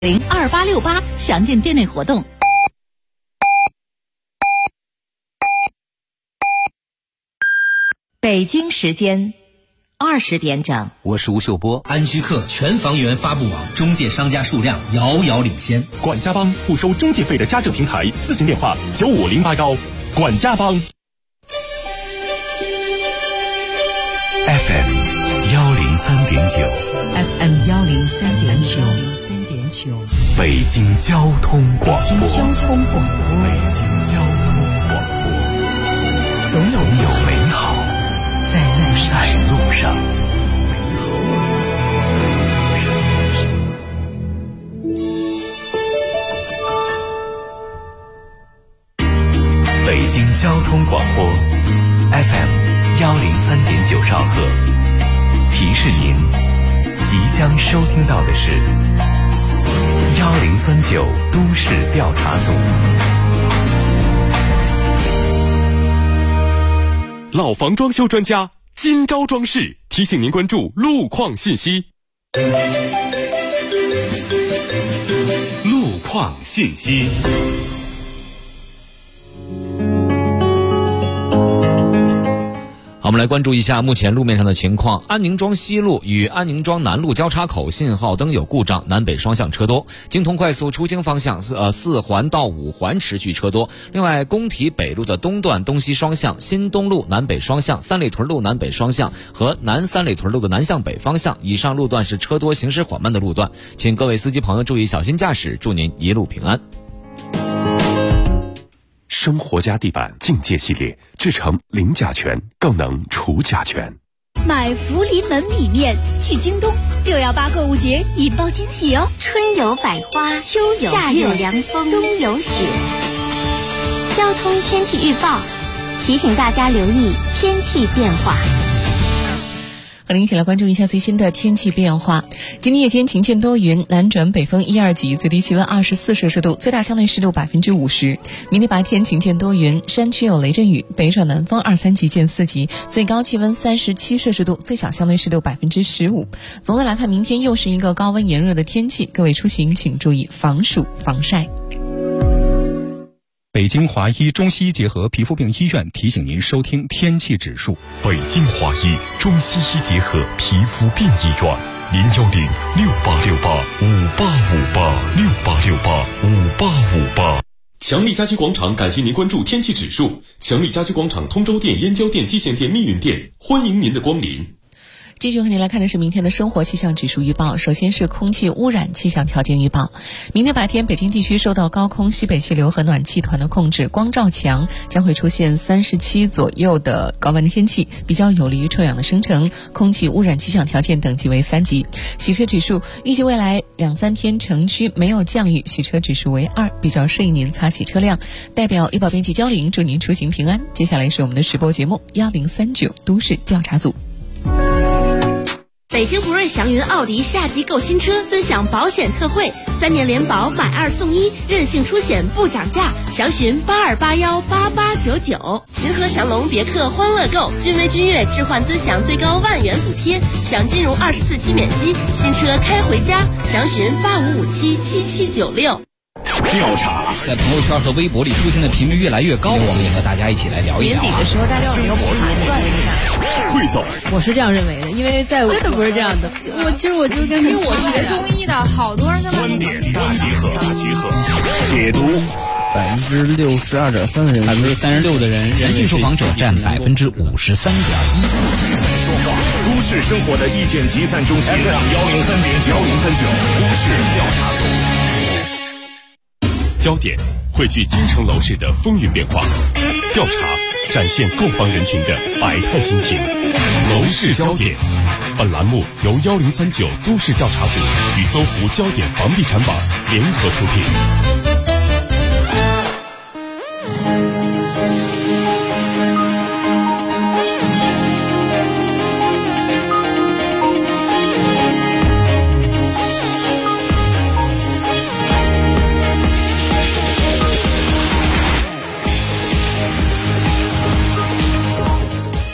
2868详见店内活动。北京时间20点整， 我是吴秀波。 安居客全房源发布网中介商家数量遥遥领先。 管家帮不收中介费的家政平台，咨询电话95081。管家帮。 FM 103.9 FM 103.9， 北京交通广播。 北京交通广播， 总有美好在路上。北京交通广播 FM 103.9兆赫，提示您即将收听到的是1039都市调查组。 老房装修专家今朝装饰提醒您关注路况信息。路况信息。 好，我们来关注一下目前路面上的情况。安宁庄西路与安宁庄南路交叉口信号灯有故障，南北双向车多。京通快速出京方向4环到5环持续车多。另外，工体北路的东段东西双向、新东路南北双向、三里屯路南北双向和南三里屯路的南向北方向以上路段是车多、行驶缓慢的路段，请各位司机朋友注意小心驾驶，祝您一路平安。 生活家地板境界系列，制成零甲醛，更能除甲醛。 买福临门米面，去京东618购物节引爆惊喜哦！ 春有百花，秋有夏有凉风，冬有雪。交通天气预报提醒大家留意天气变化。 和您一起来关注一下最新的天气变化。今天夜间晴间多云，南转北风1、2级，最低气温24摄氏度，最大相对湿度50%。明天白天晴间多云，山区有雷阵雨，北转南风2、3级见4级，最高气温37摄氏度，最小相对湿度15%。总的来看，明天又是一个高温炎热的天气，各位出行请注意防暑防晒。 北京华医中西医结合皮肤病医院提醒您收听天气指数。 北京华医中西医结合皮肤病医院，0106868585858强力家居广场感谢您关注天气指数。强力家居广场通州店、燕郊店、蓟县店、密云店，欢迎您的光临。 继续和您来看的是明天的生活气象指数预报。首先是空气污染气象条件预报。明天白天，北京地区受到高空西北气流和暖气团的控制，光照强，将会出现37左右的高温天气，比较有利于臭氧的生成。空气污染气象条件等级为3级。洗车指数，预计未来2、3天城区没有降雨，洗车指数为2，比较适宜您擦洗车辆。代表医保编辑焦玲祝您出行平安。接下来是我们的直播节目1039都市调查组。 北京福瑞祥云奥迪夏季购新车尊享保险特惠，3年联保买2送1，任性出险不涨价，详询82818899。秦河祥龙别克欢乐购，君威君越置换尊享最高10000元补贴，享金融24期免息，新车开回家，详询85577796。 调查在朋友圈和微博里出现的频率越来越高，我们也和大家一起来聊一聊。 年底的时候，大家有没有盘算一下？ 汇总， 我是这样认为的，因为在真的不是这样的。其实我就跟因为我学中医的，好多人跟观点大集合，解读。 62.3%的人 ，36%的人，人性受访者占53.1%。 都市生活的意见集散中心 FM 103.9都市调查组。焦点汇聚京城楼市的风云变化，调查展现购房人群的百态心情。楼市焦点，本栏目由1039都市调查组与搜狐焦点房地产网联合出品。 北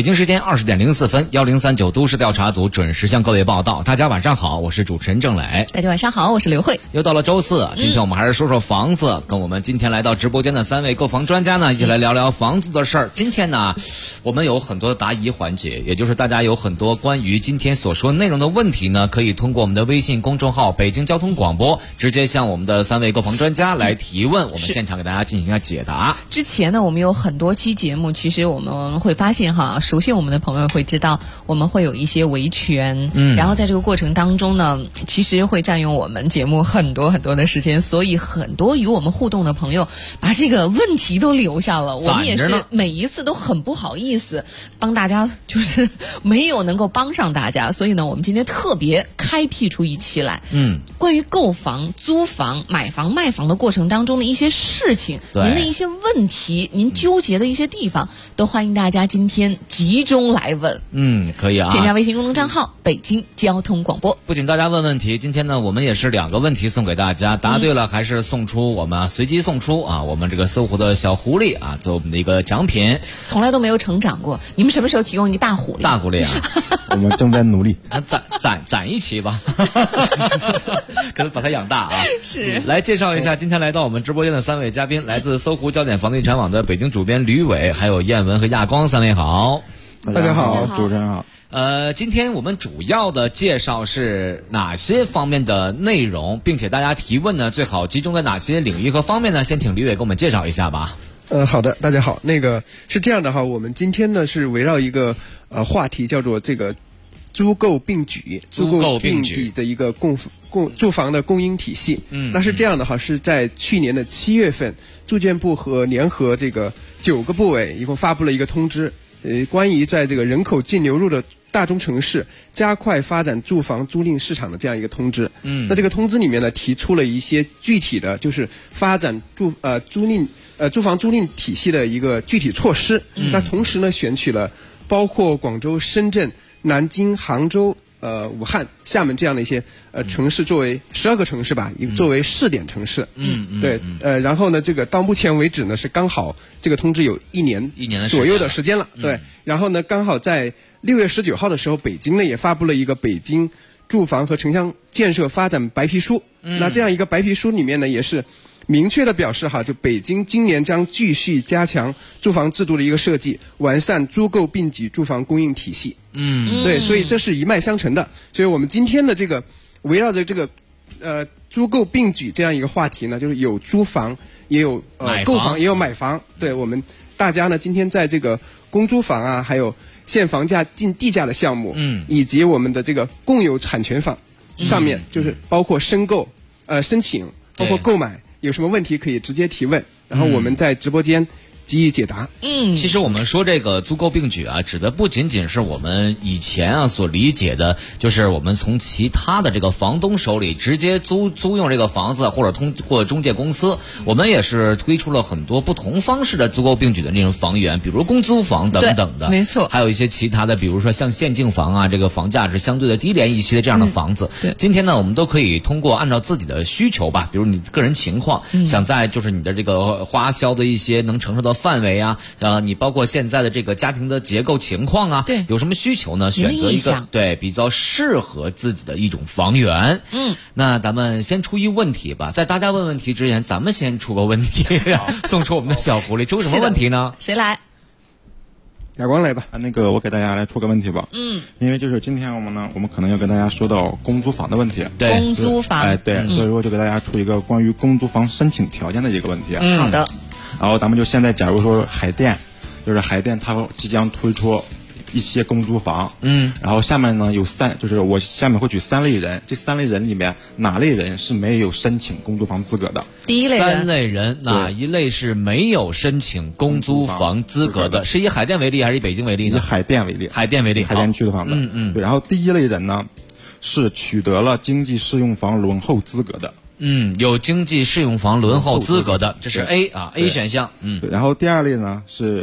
北京时间20点04分，1039都市调查组准时向各位报道。大家晚上好，我是主持人郑磊。 大家晚上好，我是刘慧。 又到了周四，今天我们还是说说房子，跟我们今天来到直播间的3位购房专家呢，一起来聊聊房子的事儿。今天呢，我们有很多的答疑环节，也就是大家有很多关于今天所说内容的问题呢，可以通过我们的微信公众号北京交通广播，直接向我们的3位购房专家来提问，我们现场给大家进行一下解答。 之前呢，我们有很多期节目，其实我们会发现哈，熟悉我们的朋友会知道，我们会有一些维权，然后在这个过程当中呢，其实会占用我们节目很多的时间，所以很多与我们互动的朋友把这个问题都留下了，我们也是每一次都很不好意思帮大家，就是没有能够帮上大家，所以呢，我们今天特别开辟出一期来，关于购房、租房、买房、卖房的过程当中的一些事情，您的一些问题，您纠结的一些地方，都欢迎大家今天集中来问。 可以啊。 添加微信公众账号北京交通广播。 不仅大家问问题，今天呢，我们也是2个问题送给大家，答对了还是送出我们随机送出啊，我们这个搜狐的小狐狸啊，做我们的一个奖品。 从来都没有成长过，你们什么时候提供一个大狐狸？ 大狐狸啊， 我们正在努力。 攒一期吧，可能把它养大啊。 是。 来介绍一下今天来到我们直播间的3位嘉宾，来自搜狐焦点房地产网的北京主编吕伟，还有燕文和亚光，3位好。 大家好，主持人好。 今天我们主要的介绍是哪些方面的内容，并且大家提问呢，最好集中在哪些领域和方面呢？先请吕伟给我们介绍一下吧。 好的，大家好。是这样的哈，我们今天呢是围绕一个话题，叫做这个租购并举的一个住房的供应体系。那是这样的哈，是在去年的7月份，住建部和联合这个9个部委一共发布了一个通知，关于在这个人口净流入的大中城市加快发展住房租赁市场的这样一个通知。那这个通知里面呢，提出了一些具体的，就是发展住房租赁体系的一个具体措施。那同时呢，选取了包括广州、深圳、南京、杭州、武汉、厦门这样的一些城市，作为12个城市吧，作为试点城市。对。然后呢，这个到目前为止呢，是刚好这个通知有1年左右的时间了。对。然后呢，刚好在6月19号的时候，北京呢也发布了一个北京住房和城乡建设发展白皮书。那这样一个白皮书里面呢，也是明确的表示哈，就北京今年将继续加强住房制度的一个设计，完善租购并举住房供应体系。对，所以这是一脉相承的。所以我们今天的这个围绕着这个租购并举这样一个话题呢，就是有租房，也有购房，也有买房。对，我们大家呢今天在这个公租房啊，还有限房价进地价的项目，以及我们的这个共有产权房上面，就是包括申购、申请，包括购买。有什么问题可以直接提问，然后我们在直播间给予解答。 其实我们说这个租购并举啊，指的不仅仅是我们以前啊所理解的，就是我们从其他的这个房东手里直接租用这个房子，或者中介公司，我们也是推出了很多不同方式的租购并举的那种房源，比如公租房等等的， 没错， 还有一些其他的，比如说像限竞房啊，这个房价是相对的低廉一些的这样的房子。 对， 今天呢，我们都可以通过按照自己的需求吧，比如你个人情况，想在就是你的这个花销的一些能承受的范围啊，你包括现在的这个家庭的结构情况啊， 对， 有什么需求呢？选择一个对比较适合自己的一种房源。那咱们先出一问题吧，在大家问问题之前，咱们先出个问题，送出我们的小狐狸。出什么问题呢？ 谁来？ 亚光来吧。 我给大家来出个问题吧。因为就是今天我们可能要跟大家说到公租房的问题。 对， 公租房。 对，所以说就给大家出一个关于公租房申请条件的一个问题。 好的。 然后咱们就现在，假如说海淀它即将推出一些公租房，然后下面呢就是我下面会举3类人，这3类人里面哪类人是没有申请公租房资格的？ 第一类人 ，3类人哪一类是没有申请公租房资格的？是以海淀为例还是以北京为例呢？ 以海淀为例， 海淀区的房子。对，然后第一类人呢是取得了经济适用房轮候资格的。 有经济适用房轮候资格的，这是 A 选项。 对，然后第2类呢是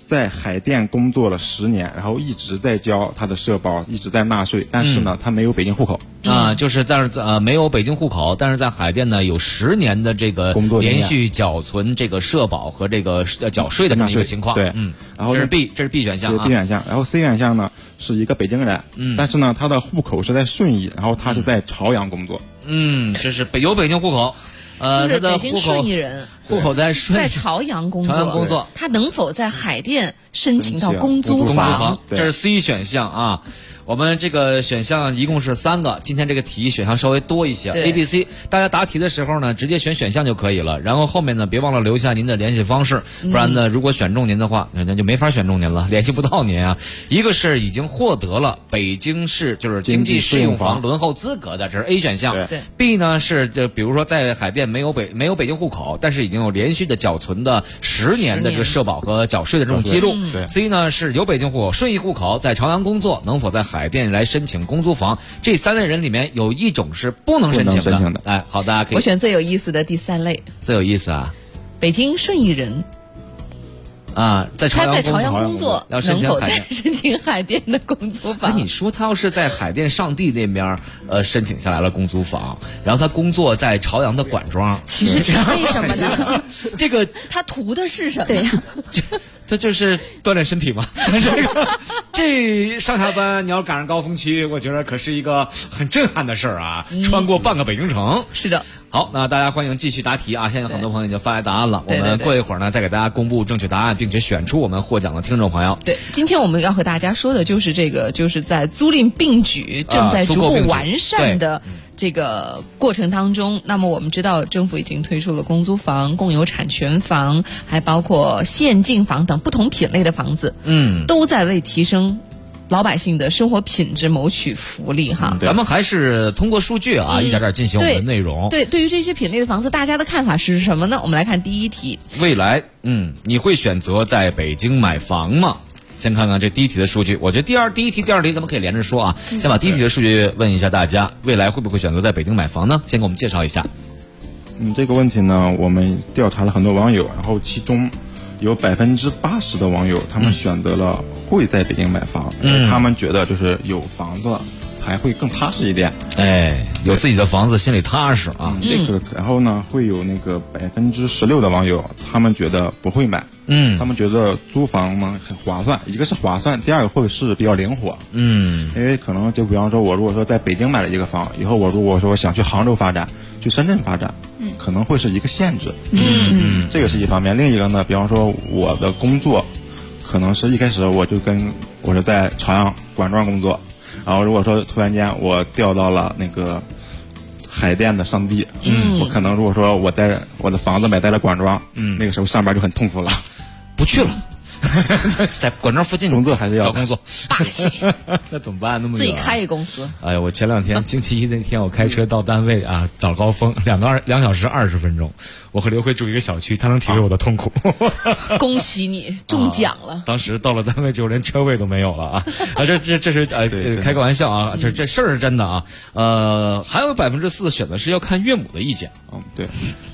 在海淀工作了10年，然后一直在交他的社保，一直在纳税，但是呢，他没有北京户口但是没有北京户口，但是在海淀呢有10年的这个工作连续缴存这个社保和这个缴税的这么一个情况。 对，然后这是 B 选项 ，B 选项。然后 C 选项呢是一个北京人，但是呢他的户口是在顺义，然后他是在朝阳工作。 这是有北京户口。他的北京顺义人， 户口在朝阳工作，他能否在海淀申请到公租房？ 这是 C 选项啊。我们这个选项一共是3个，今天这个题选项稍微多一些 ，A、B、C， 大家答题的时候呢，直接选选项就可以了。然后后面呢，别忘了留下您的联系方式，不然呢，如果选中您的话，那就没法选中您了，联系不到您啊。一个是已经获得了北京市就是经济适用房轮候资格的，这是 A 选项。 对 B 呢是比如说在海淀没有北京户口，但是已经有连续的缴存的10年的这个社保和缴税的这种记录。C 呢是有北京户口、顺义户口，在朝阳工作，能否在海淀来申请公租房？这3类人里面有一种是不能申请的。哎，好，大家可以。 我选最有意思的第3类。 最有意思啊！ 北京顺义人啊，在朝阳工作，能否再申请海淀的公租房？ 你说他要是在海淀上地那边申请下来了公租房，然后他工作在朝阳的管庄， 其实为什么呢？ 这个他图的是什么？ 对呀。 这就是锻炼身体嘛。这上下班你要赶上高峰期，我觉得可是一个很震撼的事儿啊！穿过半个北京城。 是的。 好，那大家欢迎继续答题啊！现在有很多朋友已经发来答案了，我们过一会儿呢再给大家公布正确答案，并且选出我们获奖的听众朋友。 对，今天我们要和大家说的就是这个，就是在租赁并举正在逐步完善的这个过程当中，那么我们知道政府已经推出了公租房、共有产权房，还包括现进房等不同品类的房子，都在为提升老百姓的生活品质谋取福利哈。 咱们还是通过数据啊，一点点进行我们的内容。 对于这些品类的房子，大家的看法是什么呢？我们来看第一题。 未来，你会选择在北京买房吗？先看看这第一题的数据，我觉得第一题、第二题咱们可以连着说啊。先把第一题的数据问一下大家，未来会不会选择在北京买房呢？先给我们介绍一下。 这个问题呢，我们调查了很多网友，然后其中有80%的网友他们选择了会在北京买房，因为他们觉得就是有房子才会更踏实一点。 有自己的房子心里踏实啊。 然后呢，会有那个16%的网友他们觉得不会买。他们觉得租房呢很划算，一个是划算，第二个会是比较灵活。因为可能就比方说，我如果说在北京买了一个房，以后我如果说想去杭州发展，去深圳发展，可能会是一个限制。这个是一方面。另一个呢，比方说我的工作，可能是一开始我是在朝阳管庄工作，然后如果说突然间我调到了那个海淀的上地，我可能如果说我在我的房子买在了管庄，那个时候上班就很痛苦了。 不去了，在管庄附近工作还是要工作， 霸气。 那怎么办？那么自己开一公司。 哎呀，我前2天星期一那天我开车到单位啊，早高峰2小时20分钟。我和刘辉住一个小区，他能体会我的痛苦。 恭喜你中奖了！ 当时到了单位之后，连车位都没有了啊！这是开个玩笑啊！这事儿是真的啊！还有4%选的是要看岳母的意见。 对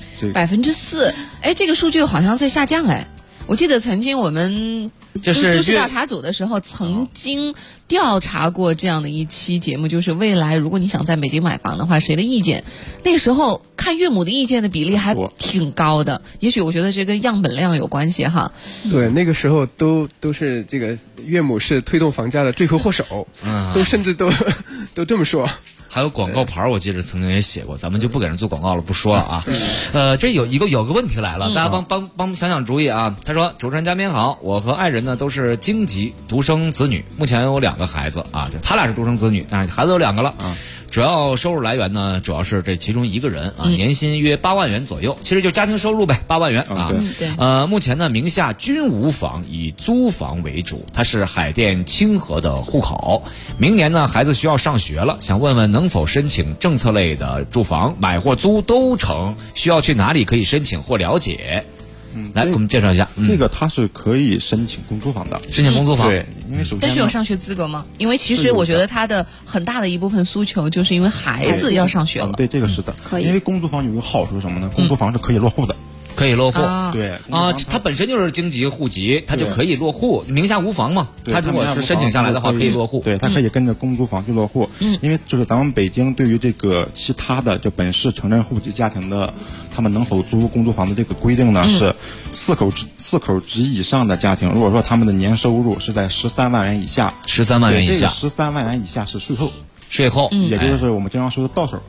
，4%，这个数据好像在下降哎。我记得曾经我们都市调查组的时候曾经调查过这样的一期节目，就是未来如果你想在北京买房的话，谁的意见？那个时候看岳母的意见的比例还挺高的，也许我觉得这跟样本量有关系哈。 对，那个时候都是这个岳母是推动房价的罪魁祸首，甚至都这么说。 还有广告牌，我记得曾经也写过，咱们就不给人做广告了，不说了啊。这有个问题来了，大家帮想想主意啊。他说：“主持人嘉宾好，我和爱人呢都是京籍独生子女，目前有2个孩子啊，就他俩是独生子女，但是孩子有2个了啊。主要收入来源呢，主要是这其中一个人啊，年薪约8万元左右，其实就家庭收入呗，8万元啊。 对。 目前呢名下均无房，以租房为主。他是海淀清河的户口。明年呢孩子需要上学了，想问问能否申请政策类的住房，买或租都成，需要去哪里可以申请或了解？来，给我们介绍一下。 这个他是可以申请公租房的， 申请公租房。 对，因为首先但是有上学资格吗？因为其实我觉得他的很大的一部分诉求就是因为孩子要上学了。 对，这个是的， 可以。 因为公租房有一个好处是什么呢？公租房是可以落户的。 可以落户。 对啊，他本身就是京籍户籍，他就可以落户，名下无房嘛。他如果是申请下来的话，可以落户。 对，他可以跟着公租房去落户。因为就是咱们北京对于这个其他的就本市城镇户籍家庭的，他们能否租公租房的这个规定呢，是四口及以上的家庭，如果说他们的年收入是在13万元以下 ，13万元以下 ，13万元以下是税后， 也就是我们经常说的到手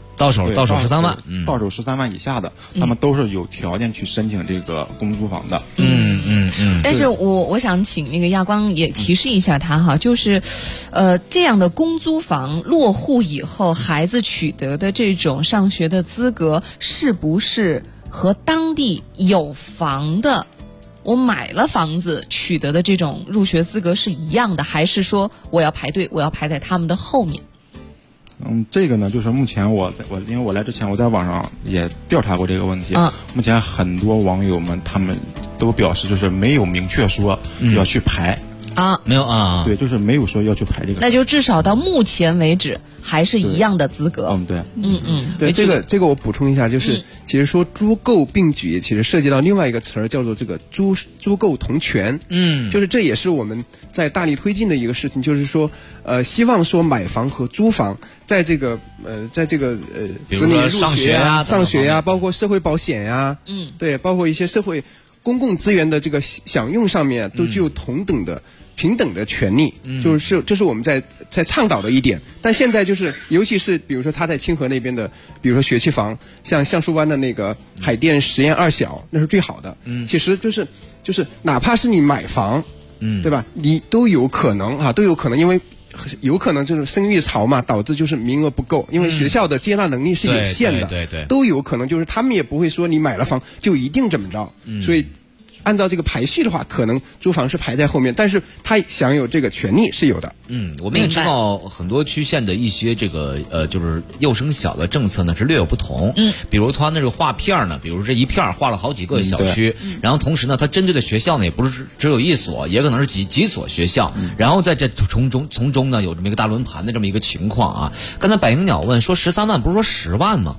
13万， 到手13万以下的，他们都是有条件去申请这个公租房的。 但是我想请那个亚光也提示一下他哈，就是，这样的公租房落户以后，孩子取得的这种上学的资格，是不是和当地有房的？我买了房子取得的这种入学资格是一样的，还是说我要排队，我要排在他们的后面？ 这个呢，就是目前因为我来之前我在网上也调查过这个问题。目前很多网友们他们都表示，就是没有明确说要去排。 没有啊， 对，就是没有说要去排这个， 那就至少到目前为止还是一样的资格。 对，这个我补充一下，就是其实说租购并举，其实涉及到另外一个词儿，叫做这个租购同权。就是这也是我们在大力推进的一个事情，就是说希望说买房和租房在这个子女入学上学呀，包括社会保险呀，对，包括一些社会公共资源的这个享用上面都具有同等的平等的权利，这是我们在倡导的一点。但现在就是，尤其是比如说他在清河那边的，比如说学区房，像橡树湾的那个海淀实验2小，那是最好的。其实就是哪怕是你买房，对吧？你都有可能，因为有可能就是生育潮嘛，导致就是名额不够，因为学校的接纳能力是有限的， 对， 都有可能，就是他们也不会说你买了房就一定怎么着，所以按照这个排序的话，可能租房是排在后面，但是他享有这个权利是有的。 我们也知道很多区县的一些这个就是幼升小的政策呢是略有不同。比如他那个划片呢，比如这一片划了好几个小区，然后同时呢，他针对的学校呢也不是只有一所，也可能是几所学校，然后在这从中呢有这么一个大轮盘的这么一个情况啊。刚才百灵鸟问说13万不是说10万吗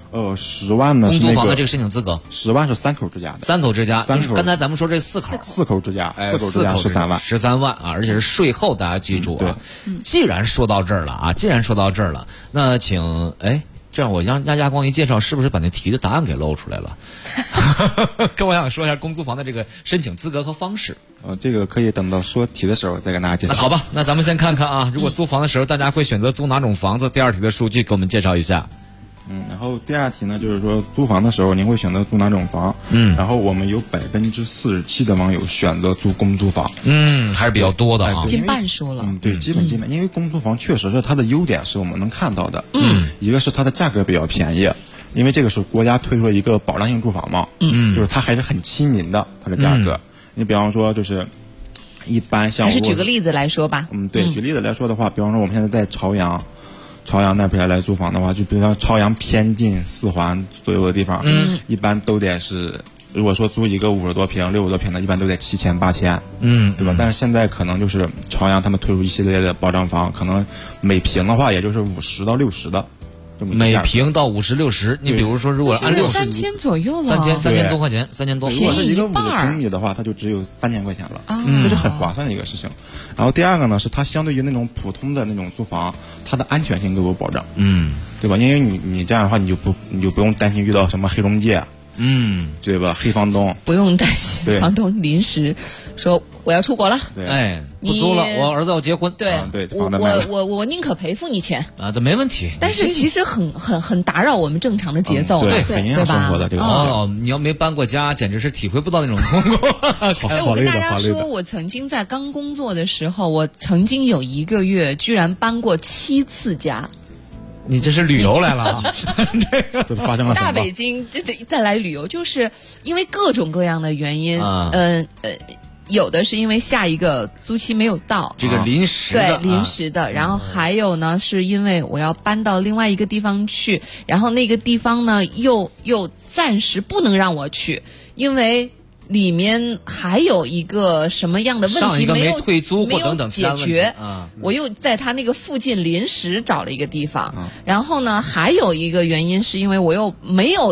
？10万呢是公租房的这个申请资格 ，10万是3口之家的 ，3口之家。刚才咱们说这4 口之家13万 ，13万啊，而且是税后，大家记住啊。既然说到这儿了，那请这样我让亚光一介绍，是不是把那题的答案给露出来了？跟我想说一下公租房的这个申请资格和方式。 这个可以等到说题的时候再跟大家介绍。 好吧，那咱们先看看啊，如果租房的时候大家会选择租哪种房子？第二题的数据给我们介绍一下。 然后第二题呢，就是说租房的时候您会选择租哪种房？然后我们有47%的网友选择租公租房。 还是比较多的啊， 近半数了。 对，基本，因为公租房确实是它的优点是我们能看到的。一个是它的价格比较便宜，因为这个是国家推出了一个保障性住房嘛。就是它还是很亲民的，它的价格。你比方说就是一般像还是举个例子来说吧。 对，举例子来说的话，比方说我们现在在朝阳那边来租房的话，就比如说朝阳偏近4环左右的地方，一般都得是，如果说租一个50多平、60多平的，一般都得7000、8000，对吧？但是现在可能就是朝阳他们推出一系列的保障房，可能每平的话也就是50到60的。 每平到50、60，你比如说，如果按 3000左右了 ，3000多块钱，3000多。 如果是一个50平米的话，它就只有3000块钱了，这是很划算的一个事情。然后第二个呢，是它相对于那种普通的那种租房，它的安全性都有保障，对吧？因为你这样的话，你就不用担心遇到什么黑中介，对吧？黑房东不用担心，房东临时说我要出国了， 不租了，我儿子要结婚， 我宁可赔付你钱啊，这没问题。 但是其实很打扰我们正常的节奏， 对，很影响生活的这个。 你要没搬过家，简直是体会不到那种痛苦。 我跟大家说，我曾经在刚工作的时候，我曾经有1个月居然搬过7次家。 你这是旅游来了啊？ 这发生了什么？ 大北京再来旅游，就是因为各种各样的原因，有的是因为下一个租期没有到， 这个临时的， 对，临时的。然后还有呢，是因为我要搬到另外一个地方去，然后那个地方呢又暂时不能让我去，因为里面还有一个什么样的问题没有退租或等等解决，我又在他那个附近临时找了一个地方。然后呢，还有一个原因是因为我又没有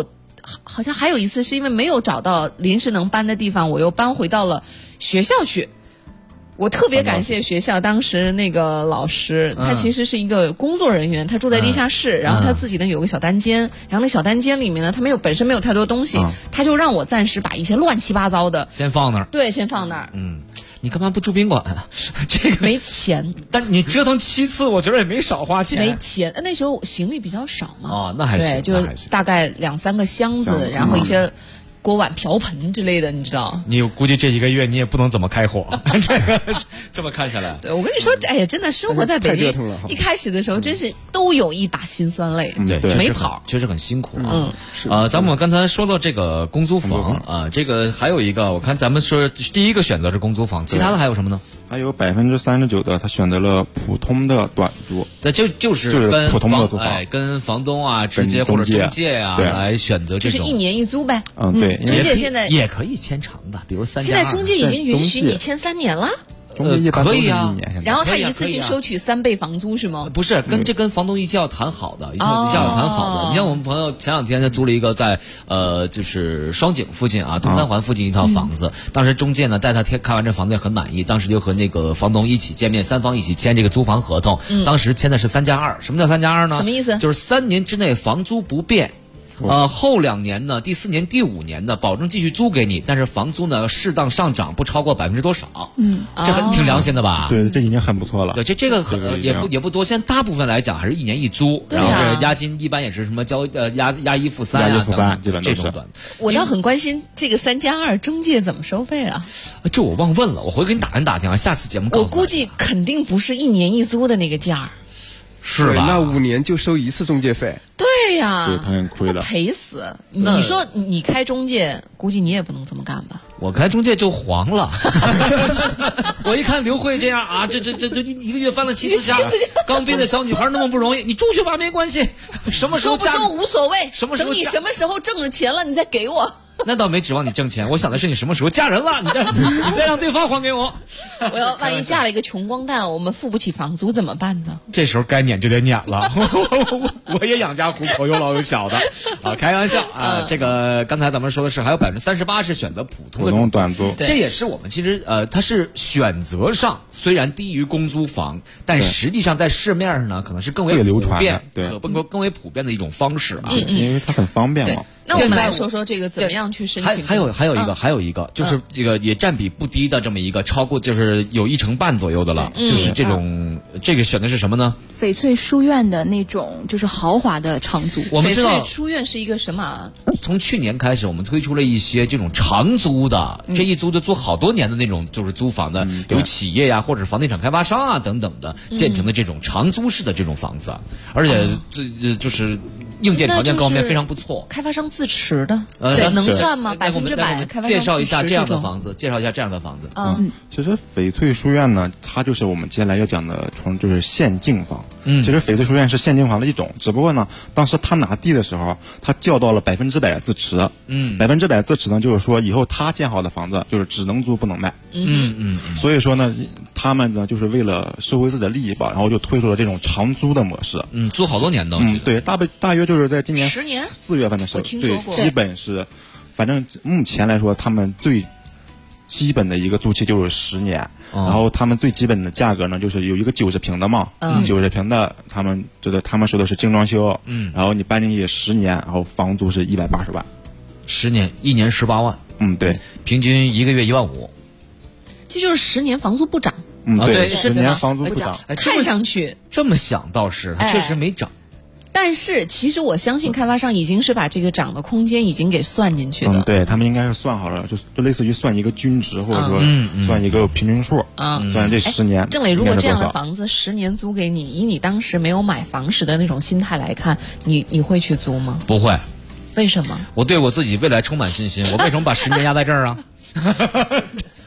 好像还有一次是因为没有找到临时能搬的地方，我又搬回到了学校去。我特别感谢学校当时那个老师，他其实是一个工作人员，他住在地下室，然后他自己呢有个小单间，然后那小单间里面呢，他本身没有太多东西，他就让我暂时把一些乱七八糟的先放那儿。 对，先放那儿。 你干嘛不住宾馆啊？这个没钱， 但你折腾7次，我觉得也没少花钱。 没钱，那时候行李比较少嘛。 哦，那还行， 对，就大概2-3个箱子，然后一些锅碗瓢盆之类的，你知道？ 你估计这1个月你也不能怎么开火，这么看下来。 对，我跟你说，哎呀，真的生活在北京，一开始的时候真是都有一把辛酸泪， 对， 没跑， 确实很辛苦啊。咱们刚才说到这个公租房啊，这个还有一个，我看咱们说第一个选择是公租房，其他的还有什么呢？ 还有39%的他选择了普通的短租， 那就是跟普通的租房， 跟房东啊直接或者中介啊来选择这种， 就是1年1租呗。 对， 中介现在也可以签长的，比如3+2。 现在中介已经允许你签3年了。 中介一般都是1 年， 然后他一次性收取3倍房租是吗？ 不是，跟房东一起要谈好的，一起要谈好的。你像我们朋友前2天他租了一个在就是双井附近啊，东三环附近一套房子，当时中介呢带他看完这房子也很满意，当时就和那个房东一起见面，3方一起签这个租房合同。当时签的是3+2，什么叫3+2呢？ 什么意思？ 就是3年之内房租不变。后2年呢，第4年、第5年呢，保证继续租给你，但是房租呢适当上涨，不超过多少。这挺良心的吧？ 对，这已经很不错了。 对，这个也不多。现在大部分来讲还是1年1租，然后这押金一般也是什么交押1付3啊， 基本都是。 我倒很关心这个3+2中介怎么收费啊？ 这我忘问了，我回给你打听啊，下次节目告诉我估计肯定不是1年1租的那个价儿。 是吧？ 那5年就收1次中介费。 对呀， 对他很亏的， 赔死。你说你开中介，估计你也不能这么干吧？ 我开中介就黄了。我一看刘慧这样啊，这1个月搬了7次家，刚毕业的小女孩那么不容易，你住去吧，没关系。什么时候收不收无所谓， 等你什么时候挣了钱了，你再给我。 那倒没指望你挣钱，我想的是你什么时候嫁人了，你再让对方还给我。 我要万一嫁了一个穷光蛋，我们付不起房租怎么办呢？ 这时候该撵就得撵了。我也养家糊口，有老有小的啊，开玩笑啊。这个刚才咱们说的是还有38%是选择普通短租， 这也是我们其实它是选择上虽然低于公租房，但实际上在市面上呢可能是更为普遍，更为普遍的一种方式啊， 因为它很方便嘛。 那我们来说说这个怎么样去申请？ 还有一个，就是这个也占比不低的这么一个，超过就是有1成半左右的了，就是这种这个选的是什么呢？ 翡翠书院的那种就是豪华的长租。 我们知道翡翠书院是一个什么？ 从去年开始，我们推出了一些这种长租的，这一租就租好多年的那种，就是租房的，有企业呀或者房地产开发商啊等等的建成的这种长租式的这种房子，而且就是硬件条件各方面非常不错。 开发商自持的，能算吗？100%开发商介绍一下这样的房子，介绍一下这样的房子。 其实翡翠书院呢，它就是我们接下来要讲的就是现净房。其实翡翠书院是现净房的一种，只不过呢，当时他拿地的时候，他叫到了100%自持。100%自持呢，就是说以后他建好的房子就是只能租不能卖。所以说呢，他们呢就是为了收回自己的利益吧，然后就推出了这种长租的模式。 租好多年的。 对，大约就是在今年 10年 4月份的时候，对，基本是，反正目前来说，他们最基本的一个租期就是10年，然后他们最基本的价格呢，就是有一个90平的嘛，90平的，他们说的是精装修，然后你搬进去10年，然后房租是180万 ，10年1年18万， 对， 平均1个月1万5， 这就是10年房租不涨， 对，10年房租不涨， 看上去这么想倒是，它确实没涨。 但是其实我相信开发商已经是把这个涨的空间已经给算进去了。 对，他们应该是算好了，就类似于算一个均值，或者说算一个平均数，算这10年。 郑磊，如果这样的房子10年租给你，以你当时没有买房时的那种心态来看，你会去租吗？ 不会。 为什么？ 我对我自己未来充满信心，我为什么把10年压在这儿啊？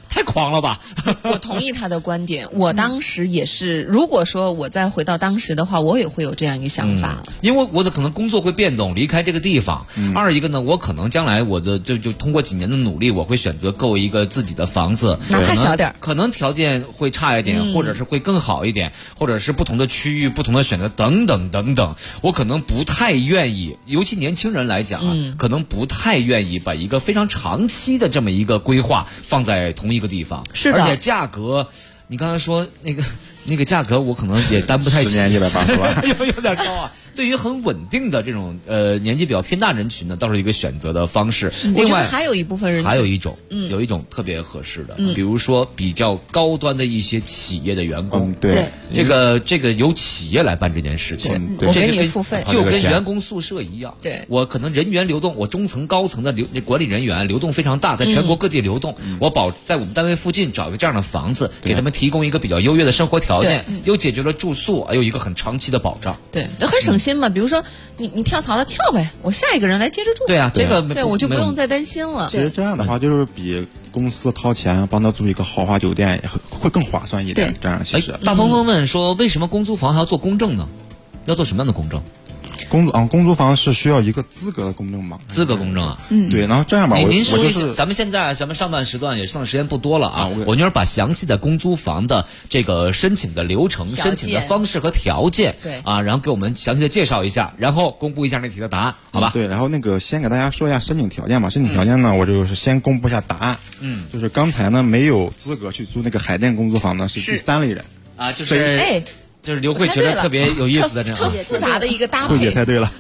太狂了吧？ 我同意他的观点，我当时也是，如果说我再回到当时的话，我也会有这样一个想法。 因为我的可能工作会变动，离开这个地方。二一个呢，我可能将来我的就通过几年的努力，我会选择购一个自己的房子， 哪怕小点， 可能条件会差一点，或者是会更好一点，或者是不同的区域、不同的选择等等等等。我可能不太愿意，尤其年轻人来讲啊，可能不太愿意把一个非常长期的这么一个规划放在同一个地方。 是的， 而且价格，你刚才说那个价格，我可能也担不太起。 10年180万， 有点高啊。对于很稳定的这种年纪比较偏大人群呢，倒是一个选择的方式。 另外还有一部分人， 还有一种，有一种特别合适的，比如说比较高端的一些企业的员工， 对， 这个由企业来办这件事情， 我给你付费， 就跟员工宿舍一样。 对， 我可能人员流动，我中层、高层的管理人员流动非常大，在全国各地流动，我在我们单位附近找一个这样的房子，给他们提供一个比较优越的生活条件，又解决了住宿，还有一个很长期的保障。 对，很省心嘛。比如说你跳槽了，跳呗，我下一个人来接着住。 对啊，这个对我就不用再担心了。 其实这样的话，就是比公司掏钱帮他租一个豪华酒店会更划算一点。这样其实。 大峰峰问说，为什么公租房还要做公证呢？要做什么样的公证？ 公租房是需要一个资格的公证吗？ 资格公证啊， 对。然后这样吧， 您说一下， 就是咱们上半时段也剩的时间不多了啊，我女儿把详细的公租房的这个申请的流程、申请的方式和条件， 对啊，然后给我们详细的介绍一下，然后公布一下那题的答案，好吧？ 对，然后先给大家说一下申请条件吧。申请条件呢，我就是先公布一下答案。就是刚才呢没有资格去租那个海淀公租房呢，是第3类人啊，就是刘慧觉得特别有意思的这样特复杂的一个搭配， 慧姐猜对了。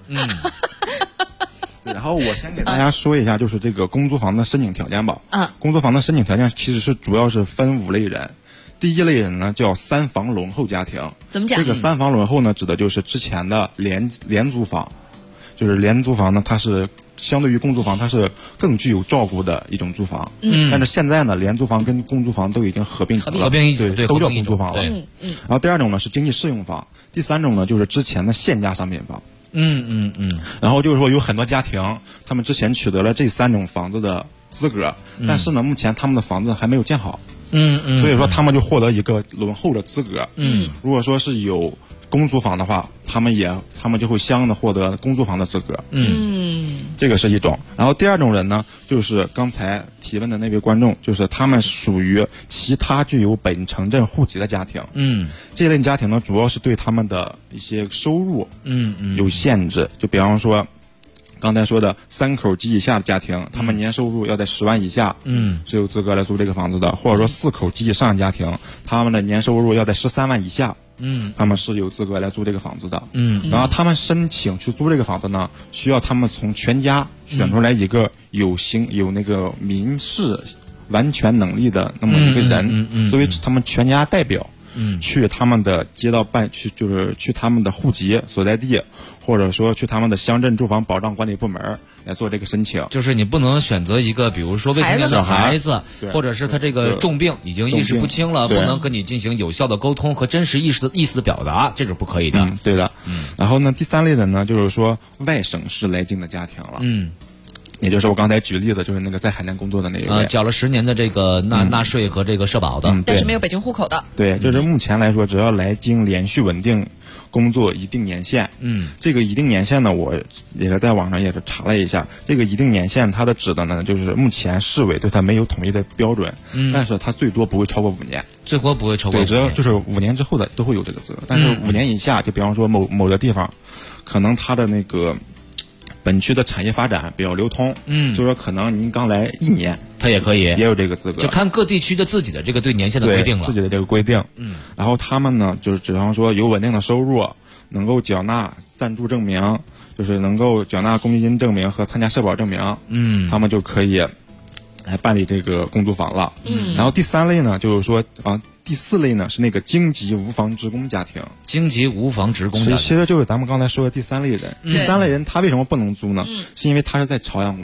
然后我先给大家说一下，就是这个公租房的申请条件吧。公租房的申请条件其实主要是分5类人。第1类人呢叫3房轮候家庭。 怎么讲？ 这个3房轮候呢，指的就是之前的廉租房，就是廉租房呢，它是相对于公租房，它是更具有照顾的一种租房。但是现在呢，廉租房跟公租房都已经合并成了，对，都叫公租房了。然后第2种呢是经济适用房，第3种呢就是之前的限价商品房。然后就是说有很多家庭，他们之前取得了这3种房子的资格，但是呢，目前他们的房子还没有建好。所以说他们就获得一个轮候的资格。如果说是有公租房的话，他们就会相应的获得公租房的资格。这个是一种。然后第2种人呢，就是刚才提问的那位观众，就是他们属于其他具有本城镇户籍的家庭。这类家庭呢，主要是对他们的一些收入有限制。就比方说刚才说的3口及以下的家庭，他们年收入要在10万以下，是有资格来租这个房子的。或者说4口及以上的家庭，他们的年收入要在13万以下，他们是有资格来租这个房子的。然后他们申请去租这个房子呢，需要他们从全家选出来一个有那个民事完全能力的那么一个人，作为他们全家代表。去他们的街道就是去他们的户籍所在地，或者说去他们的乡镇住房保障管理部门来做这个申请。 就是你不能选择一个比如说未成年的孩子，或者是他这个重病已经意识不清了，不能跟你进行有效的沟通和真实意思的表达，这是不可以的。 对的。然后呢，第3类人呢，就是说外省市来京的家庭了。也就是我刚才举例子，就是那个在海南工作的那一位， 缴了10年的这个纳税和这个社保的， 但是没有北京户口的。 对，就是目前来说，只要来京连续稳定工作一定年限，这个一定年限呢，我也是在网上也是查了一下，这个一定年限它的指的呢，就是目前市委对它没有统一的标准，但是它最多不会超过5年， 最多不会超过5年， 对，只要就是5年之后的都会有这个资格，但是5年以下，就比方说某的地方，可能它的那个本区的产业发展比较流通，就是说可能您刚来1年， 他也可以， 也有这个资格， 就看各地区的自己的这个对年限的规定了， 自己的这个规定。然后他们呢，就是比方说有稳定的收入，能够缴纳暂住证明，就是能够缴纳公积金证明和参加社保证明，他们就可以来办理这个公租房了。然后第3类呢，就是说第4类呢是那个京籍无房职工家庭。 京籍无房职工家庭其实就是咱们刚才说的第3类人。第3类人他为什么不能租呢？是因为他是在朝阳工作，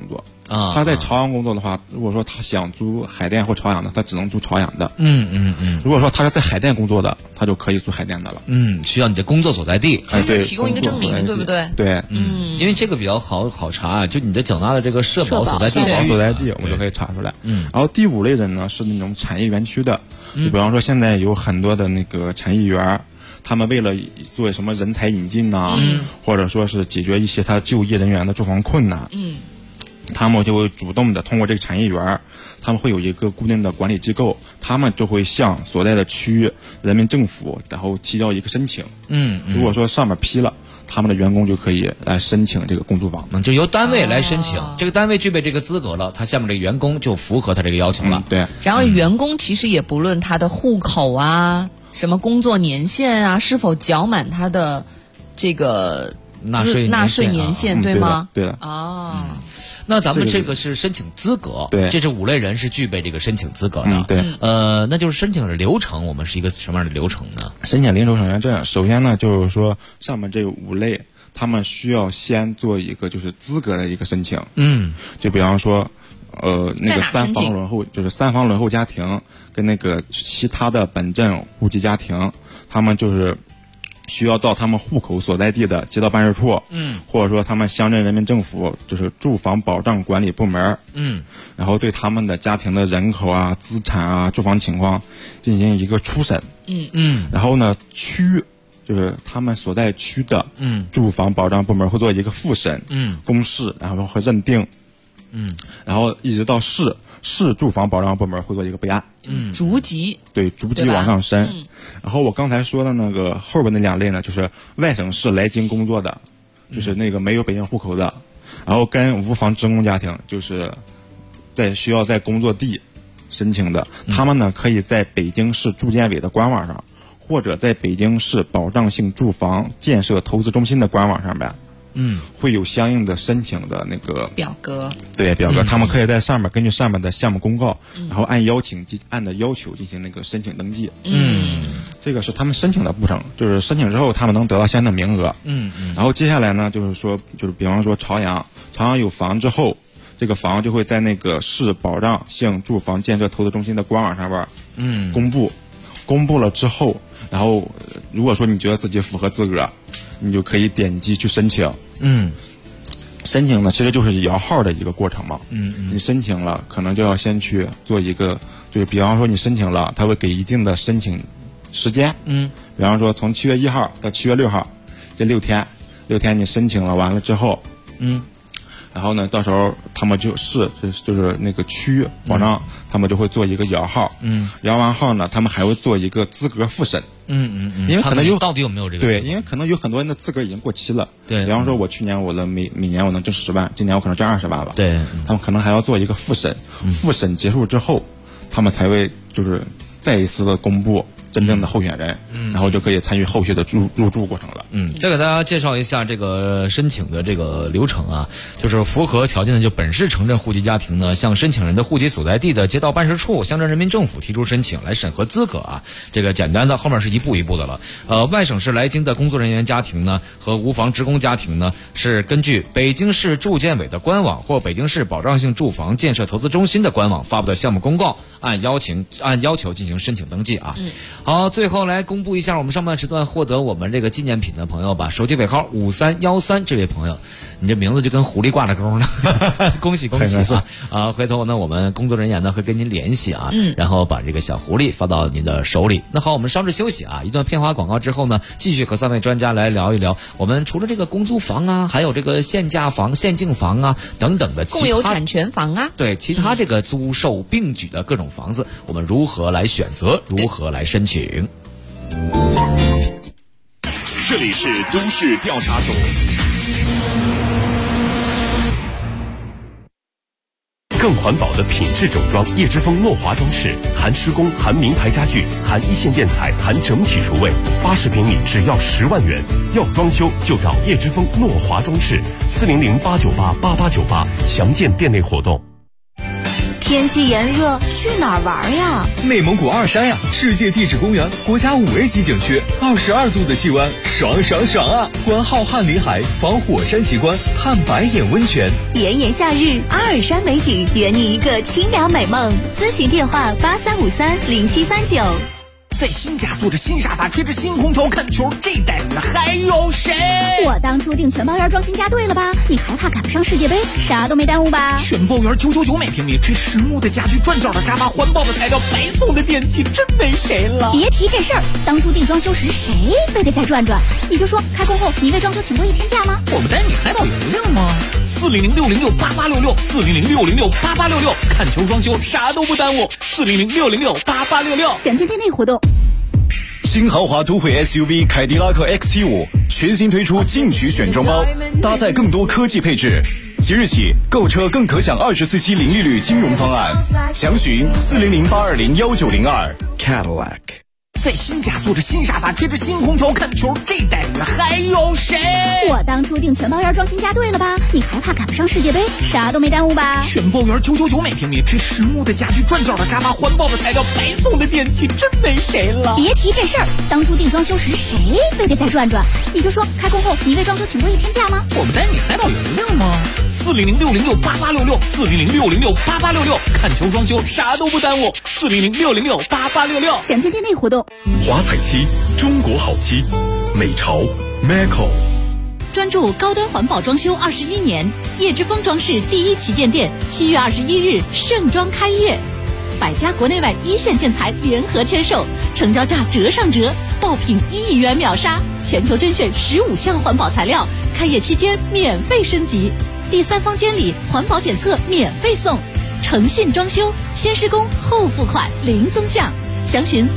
啊。他在朝阳工作的话，如果说他想租海淀或朝阳的，他只能租朝阳的。如果说他是在海淀工作的，他就可以租海淀的了。 需要你的工作所在地， 对， 提供一个证明，对不对？ 对， 因为这个比较好查，就你的缴纳的这个社保所在地， 我们就可以查出来。然后第5类人呢是那种产业园区的，就比方说现在有很多的那个产业园。他们为了做什么人才引进呐，或者说是解决一些他就业人员的住房困难，他们就会主动的通过这个产业园，他们会有一个固定的管理机构，他们就会向所在的区人民政府然后提交一个申请。如果说上面批了，他们的员工就可以来申请这个公租房， 就由单位来申请，这个单位具备这个资格了，他下面这个员工就符合他这个要求了。 对。 然后员工其实也不论他的户口啊。什么工作年限啊？是否缴满他的这个纳税年限，对吗？ 对的。 那咱们这个是申请资格， 对， 这是5类人是具备这个申请资格的。 对。 那就是申请的流程，我们是一个什么样的流程呢？ 申请流程是这样，首先呢，就是说上面这5类，他们需要先做一个就是资格的一个申请。就比方说。那个3房轮候就是3房轮候家庭跟那个其他的本镇户籍家庭，他们就是需要到他们户口所在地的街道办事处，或者说他们乡镇人民政府就是住房保障管理部门，然后对他们的家庭的人口啊、资产啊、住房情况进行一个初审，然后呢区就是他们所在区的住房保障部门会做一个复审，公示，然后和认定。然后一直到市住房保障部门会做一个备案， 逐级往上升。然后我刚才说的那个后边那2类呢，就是外省市来京工作的，就是那个没有北京户口的，然后跟无房职工家庭，就是需要在工作地申请的，他们呢可以在北京市住建委的官网上，或者在北京市保障性住房建设投资中心的官网上面。会有相应的申请的那个表格， 对表格，他们可以在上面根据上面的项目公告，然后按的要求进行那个申请登记。这个是他们申请的步骤，就是申请之后他们能得到相应的名额。然后接下来呢，就是说，就是比方说朝阳有房之后，这个房就会在那个市保障性住房建设投资中心的官网上边，公布了之后，然后如果说你觉得自己符合资格，你就可以点击去申请。申请呢其实就是摇号的一个过程嘛。你申请了，可能就要先去做一个，就是比方说你申请了，他会给一定的申请时间。比方说从7月1号到7月6号，这6天你申请了完了之后，然后呢，到时候他们就是那个区保障，他们就会做一个摇号。摇完号呢，他们还会做一个资格复审。因为可能到底有没有这个？ 对，因为可能有很多人的资格已经过期了。 对， 比方说我去年我的每年我能挣10万，今年我可能挣20万了。 对， 他们可能还要做一个复审。复审结束之后，他们才会就是再一次的公布真正的候选人，然后就可以参与后续的入住过程了。 再给大家介绍一下这个申请的这个流程啊，就是符合条件的就本市城镇户籍家庭呢，向申请人的户籍所在地的街道办事处、乡镇人民政府提出申请来审核资格啊。这个简单的，后面是一步一步的了。外省市来京的工作人员家庭呢和无房职工家庭呢，是根据北京市住建委的官网或北京市保障性住房建设投资中心的官网发布的项目公告，按要求进行申请登记啊。好，最后来公布一下我们上半时段获得我们这个纪念品的朋友吧。手机尾号5313，这位朋友，你这名字就跟狐狸挂了钩呢，恭喜啊！回头呢，我们工作人员呢会跟您联系啊，然后把这个小狐狸发到您的手里。那好，我们稍事休息啊，一段片花广告之后呢，继续和3位专家来聊一聊我们除了这个公租房啊，还有这个限价房、限竞房啊等等的共有产权房啊， 对其他这个租售并举的各种房子，我们如何来选择，如何来申请？ 这里是都市调查组。更环保的品质整装，叶之峰诺华装饰，含施工、含名牌家具、含一线建材、含整体厨卫，80平米只要10万元。要装修就找叶之峰诺华装饰，400-898-8898，详见店内活动。 天气炎热，去哪儿玩呀？ 内蒙古二山呀，世界地质公园，国家5A 级景区，22度的气温，爽爽爽啊！观浩瀚林海，访火山奇观，探白眼温泉。 炎炎夏日，阿尔山美景，圆你一个清凉美梦。咨询电话83530739。 在新家坐着新沙发，吹着新空调看球，这待遇还有谁？ 我当初订全包园装新家对了吧？你还怕赶不上世界杯？啥都没耽误吧？ 全包园999每平米，吹实木的家具，转角的沙发，环保的材料，白送的电器，真没谁了。 别提这事儿，当初订装修时谁非得再转转？你就说开工后你为装修请过1天假吗？ 我不带你海岛邮令吗？400-606-8866，400-606-8866，看球装修啥都不耽误，400-606-8866。 详见店内活动。 新豪华都会 SUV 凯迪拉克 XT5 全新推出进取选装包，搭载更多科技配置。即日起购车更可享24期零利率金融方案，详询400-820-1902 Cadillac。 在新家坐着新沙发，吹着新空调看球，这待遇还有谁？ 我当初订全包园装新家对了吧？你还怕赶不上世界杯？啥都没耽误吧？ 全包园999每平米，吹实木的家具，转角的沙发，环保的材料，白送的电器，真没谁了。 别提这事儿，当初订装修时谁非得再转转？你就说开工后你为装修请过1天假吗？ 我不带你海岛邮令吗？400-606-8866，400-606-8866，看球装修啥都不耽误，400-606-8866。 详见店内活动。 华彩漆，中国好漆，美潮 Maco。 专注高端环保装修21年，叶之峰装饰第1旗舰店7月21日盛装开业，100家国内外一线建材联合签售，成交价折上折，爆品1亿元秒杀，全球甄选15项环保材料，开业期间免费升级，第3方监理环保检测免费送，诚信装修，先施工后付款零增项。详询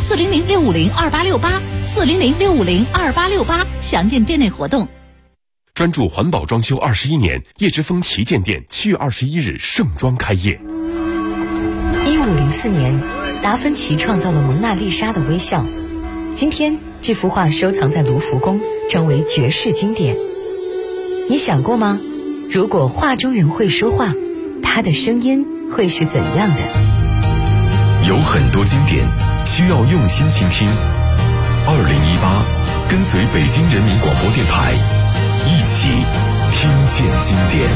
400-650-2868，400-650-2868，详见店内活动。 专注环保装修21年，叶之峰旗舰店7月21日盛装开业。 1504年，达芬奇创造了蒙娜丽莎的微笑。今天，这幅画收藏在卢浮宫，成为绝世经典。你想过吗？如果画中人会说话，他的声音会是怎样的？ 有很多经典需要用心倾听。2018，跟随北京人民广播电台，一起听见经典。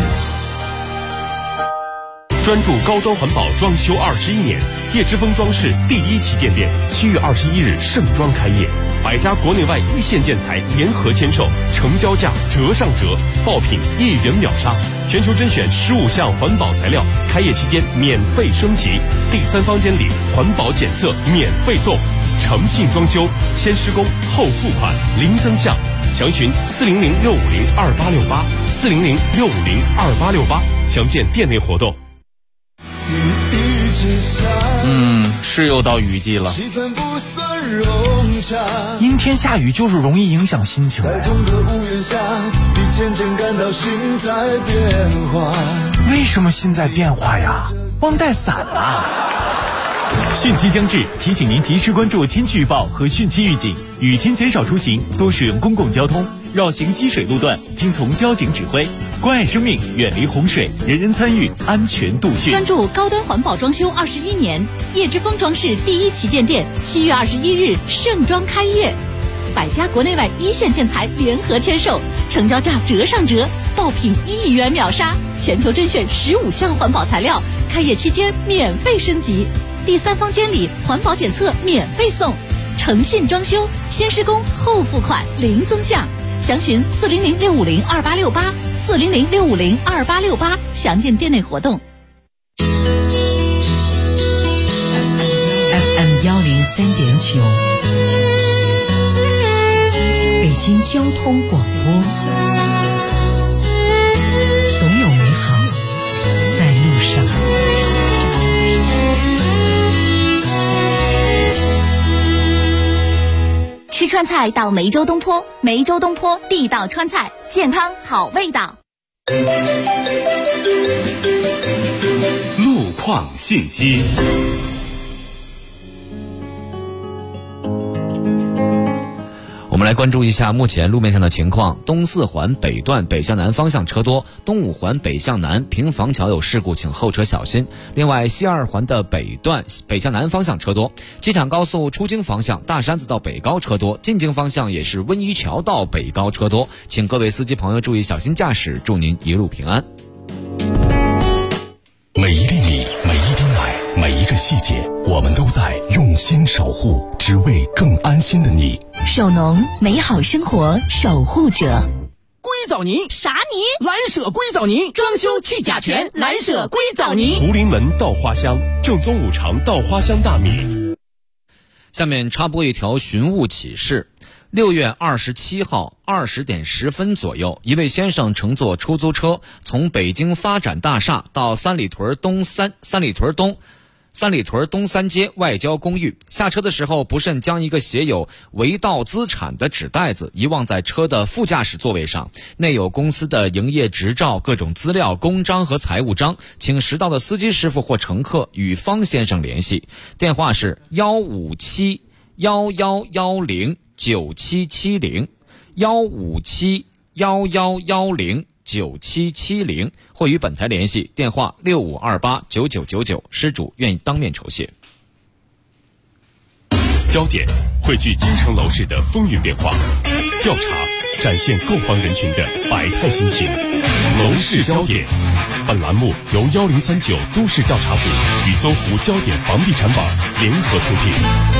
专注高端环保装修21年，叶之峰装饰第1旗舰店7月21日盛装开业，100家国内外一线建材联合签售，成交价折上折，爆品1亿元秒杀，全球甄选15项环保材料，开业期间免费升级，第3方监理环保检测免费送，诚信装修，先施工后付款零增项。详询400-650-2868，400-650-2868，详见店内活动。 是又到雨季了， 阴天下雨就是容易影响心情。为什么心在变化呀？忘带伞了。 汛期将至，提醒您及时关注天气预报和汛期预警，雨天减少出行，多使用公共交通，绕行积水路段，听从交警指挥，关爱生命，远离洪水，人人参与，安全度汛。 专注高端环保装修21年，叶之峰装饰第1旗舰店7月21日盛装开业，100家国内外一线建材联合签售，成交价折上折，爆品1亿元秒杀，全球甄选15项环保材料，开业期间免费升级，第3方监理环保检测免费送，诚信装修，先施工后付款零增项。详询400-650-2868，400-650-2868，详见店内活动。 FM 103.9，北京交通广播，总有美好在路上。 吃川菜到梅州东坡，梅州东坡地道川菜，健康好味道。 路况信息。 我们来来关注一下目前路面上的情况。东四环北段北向南方向车多，东五环北向南平房桥有事故，请后车小心。另外，西二环的北段北向南方向车多，机场高速出京方向大山子到北高车多，进京方向也是温榆桥到北高车多，请各位司机朋友注意小心驾驶，祝您一路平安。 每一粒米，每一滴奶，每一个细节，我们都在用心守护，只为更安心的你。 首农，美好生活守护者。 硅藻泥啥泥？ 蓝舍硅藻泥，装修去甲醛，蓝舍硅藻泥。 福临门稻花香，正宗五常稻花香大米。 下面插播一条寻物启事。6月27号20点10分左右，一位先生乘坐出租车从北京发展大厦到三里屯东三街外交公寓，下车的时候不慎将一个写有违盗资产的纸袋子遗忘在车的副驾驶座位上，内有公司的营业执照、各种资料、公章和财务章，请识到的司机师傅或乘客与方先生联系，电话是15711109770，15711109770，或与本台联系，电话65289999，失主愿意当面酬谢。 焦点汇聚京城楼市的风云变化，调查展现购房人群的百态心情。楼市焦点，本栏目由1039都市调查组与搜狐焦点房地产网联合出品。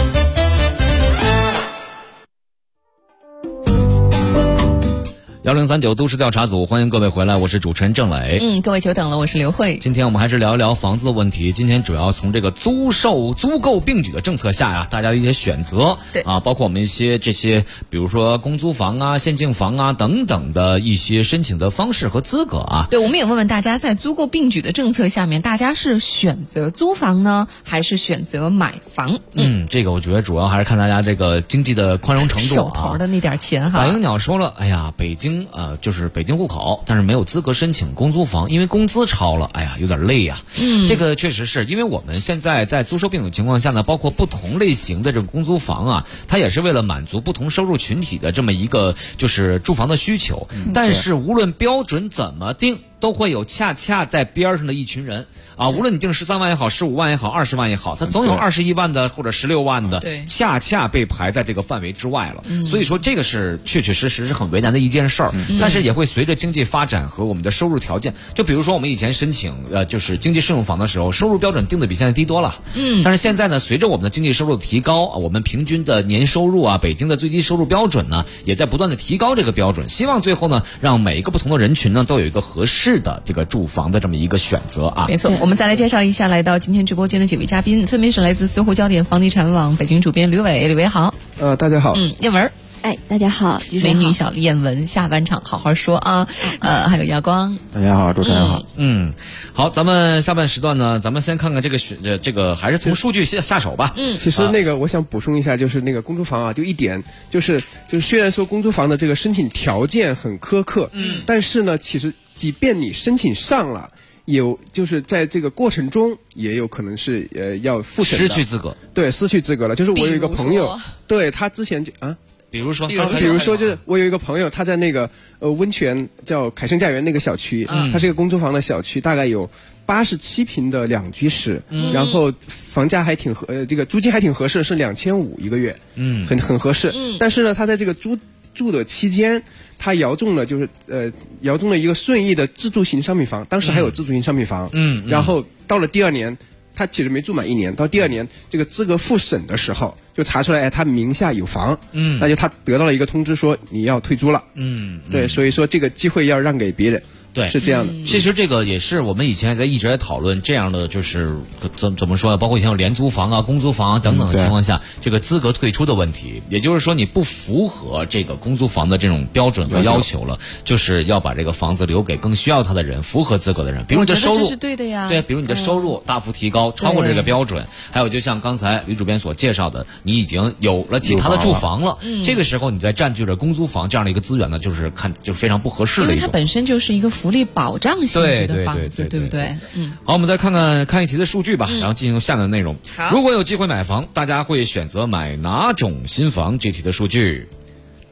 1039都市调查组，欢迎各位回来，我是主持人郑磊。 各位久等了，我是刘慧。 今天我们还是聊一聊房子的问题。今天主要从这个租购并举的政策下呀，大家的一些选择，包括我们一些这些，比如说公租房啊、限竞房啊等等的一些申请的方式和资格啊。 对，我们也问问大家，在租购并举的政策下面，大家是选择租房呢，还是选择买房？ 这个我觉得主要还是看大家这个经济的宽容程度啊， 手头的那点钱哈。 马英鸟说了，哎呀，北京就是北京户口，但是没有资格申请公租房，因为工资超了，哎呀，有点累呀。这个确实是因为我们现在在租售并举情况下呢，包括不同类型的这个公租房啊，它也是为了满足不同收入群体的这么一个就是住房的需求。但是无论标准怎么定，都会有恰恰在边上的一群人啊，无论你定13万也好，15万也好，20万也好，它总有21万的或者16万的，恰恰被排在这个范围之外了。所以说这个是确确实实是很为难的一件事儿。但是也会随着经济发展和我们的收入条件，就比如说我们以前申请就是经济适用房的时候，收入标准定的比现在低多了。但是现在呢，随着我们的经济收入的提高啊，我们平均的年收入啊，北京的最低收入标准呢，也在不断的提高这个标准。希望最后呢，让每一个不同的人群呢，都有一个合适的这个住房的这么一个选择啊。 没错，我们再来介绍一下来到今天直播间的几位嘉宾，分别是来自搜狐焦点房地产网北京主编吕伟，吕伟好。 大家好。 燕文。 大家好， 美女小燕文，下半场好好说啊。还有亚光， 大家好，主持人好。 好，咱们下半时段呢，咱们先看看这个还是从数据下手吧。 其实我想补充一下，就是那个公租房啊，就一点就是虽然说公租房的这个申请条件很苛刻，但是呢，其实即便你申请上了，就是在这个过程中也有可能是要复审的， 失去资格。 对，失去资格了。就是我有一个朋友，对他之前比如说就是我有一个朋友，他在那个温泉叫凯盛家园那个小区，它是一个公租房的小区，大概有87平的2居室，然后房价还挺这个租金还挺合适，是2500一个月，很合适。但是呢，他在这个住的期间，他摇中了一个顺义的自住型商品房，当时还有自住型商品房，然后到了第2年。他其实没住满1年，到第2年这个资格复审的时候，就查出来，他名下有房，那就他得到了一个通知说你要退租了，对，所以说这个机会要让给别人。 对， 是这样的。 其实这个也是我们以前一直在讨论这样的，就是怎么说呢？包括以前有廉租房啊、公租房啊等等的情况下，这个资格退出的问题，也就是说你不符合这个公租房的这种标准和要求了，就是要把这个房子留给更需要它的人、符合资格的人。比如你的收入， 是对的呀。 对，比如你的收入大幅提高，超过这个标准，还有就像刚才吕主编所介绍的，你已经有了其他的住房了，这个时候你再占据着公租房这样的一个资源呢，就是非常不合适的一种。 因为它本身就是一个福利保障性质的房子，对不对？ 好，我们再看一题的数据吧，然后进行下面的内容。如果有机会买房，大家会选择买哪种新房？这题的数据。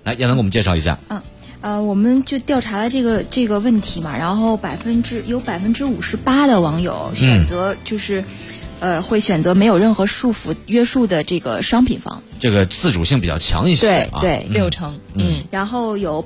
来，燕文给我们介绍一下。 我们就调查了这个问题嘛，然后有58%的网友选择就是会选择没有任何束缚约束的这个商品房。 这个自主性比较强一些， 对 ，60%。 然后有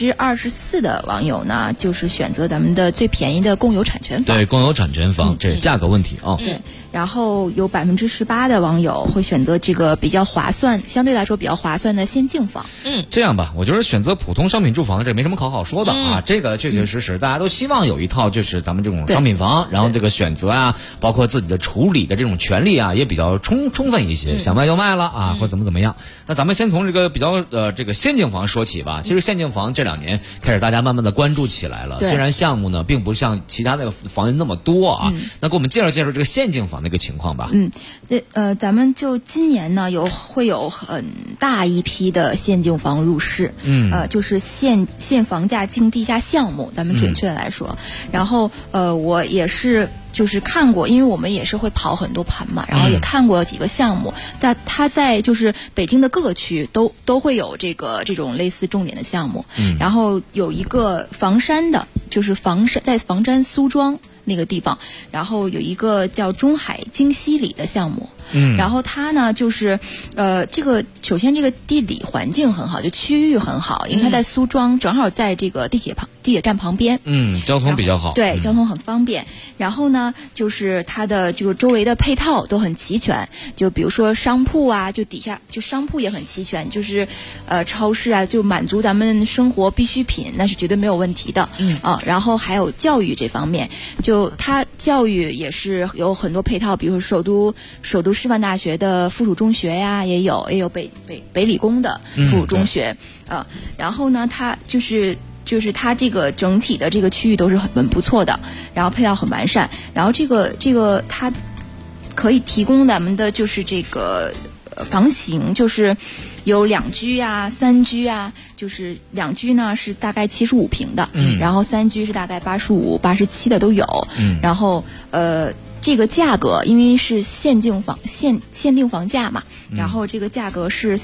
24%的网友呢，就是选择咱们的最便宜的共有产权房。 对，共有产权房，这是价格问题啊。 对，然后有18%的网友会选择这个比较划算，相对来说比较划算的先境房。 这样吧，我觉得选择普通商品住房的这没什么好说的啊。这个确确实实，大家都希望有一套就是咱们这种商品房，然后这个选择啊，包括自己的处理的这种权利啊，也比较充分一些，想卖就卖了啊，或者怎么样。那咱们先从这个比较这个先境房说起吧。其实先境房这2年开始大家慢慢的关注起来了，虽然项目呢并不像其他的房源那么多啊。那给我们介绍这个先境房的一个情况吧。 咱们就今年呢会有很大一批的先境房入市，就是现房价竞地价项目，咱们准确来说。然后我也是就是看过，因为我们也是会跑很多盘嘛，然后也看过几个项目，它在就是北京的各个区都会有这种类似重点的项目。然后有一个房山的，就是在房山苏庄那个地方，然后有一个叫中海京西里的项目。然后它呢就是首先这个地理环境很好，就区域很好，因为它在苏庄，正好在这个地铁站旁边， 交通比较好， 对，交通很方便。然后呢就是它的这个周围的配套都很齐全，就比如说商铺啊，就底下就商铺也很齐全，就是超市啊，就满足咱们生活必需品，那是绝对没有问题的。然后还有教育这方面，就它教育也是有很多配套，比如说首都师范大学的附属中学呀，也有北理工的附属中学。然后呢它就是它这个整体的这个区域都是很不错的，然后配套很完善，然后这个它可以提供咱们的就是这个房型，就是有2居啊、3居啊，就是2居呢是大概75平的，然后3居是大概85、87的都有，然后这个价格因为是限定房价嘛，然后这个价格是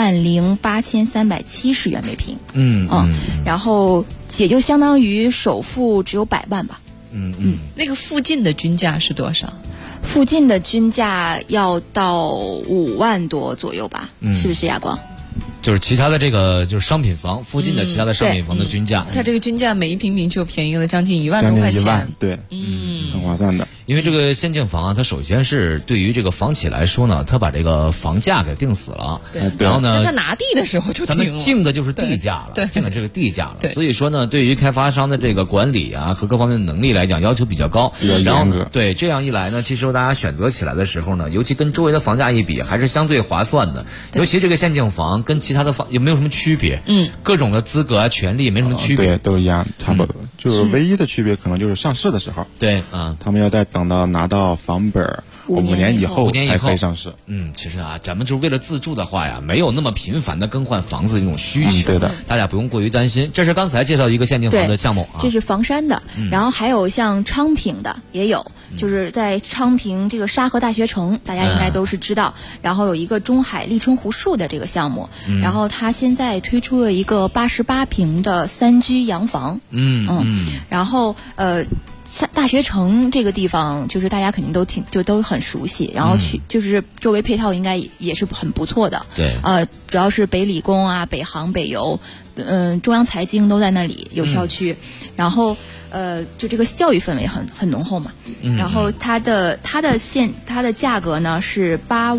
40370每平，然后也就相当于首付只有100万吧。 那个附近的均价是多少？ 附近的均价要到5万多左右吧，是不是亚光？ 就是其他的这个就是商品房附近的其他的商品房的均价， 它这个均价每一平米就便宜了将近1万多块钱， 将近1万，对，很划算的。 因为这个先境房啊，它首先是对于这个房企来说呢，它把这个房价给定死了，然后呢， 他拿地的时候就定了， 咱们竞的就是地价了，竞的这个地价了。所以说呢，对于开发商的这个管理啊和各方面的能力来讲，要求比较高。然后对这样一来呢，其实大家选择起来的时候呢，尤其跟周围的房价一比，还是相对划算的。尤其这个先境房跟其他的房也没有什么区别，各种的资格啊、权利没什么区别， 对，都一样，差不多。就是唯一的区别可能就是上市的时候， 对， 他们要再等到拿到房本5年以后才可以上市。 其实啊，咱们就是为了自住的话呀，没有那么频繁的更换房子的这种需求， 对的， 大家不用过于担心。这是刚才介绍一个先境房的项目啊， 这是房山的，然后还有像昌平的也有，就是在昌平这个沙河大学城，大家应该都是知道。然后有一个中海立春湖树的这个项目，然后它现在推出了一个88平的3居洋房，然后大学城这个地方，就是大家肯定都很熟悉，然后就是周围配套应该也是很不错的。 对， 主要是北理工啊、北航、北邮，中央财经都在那里有校区，然后就这个教育氛围很浓厚嘛。然后它的价格呢是5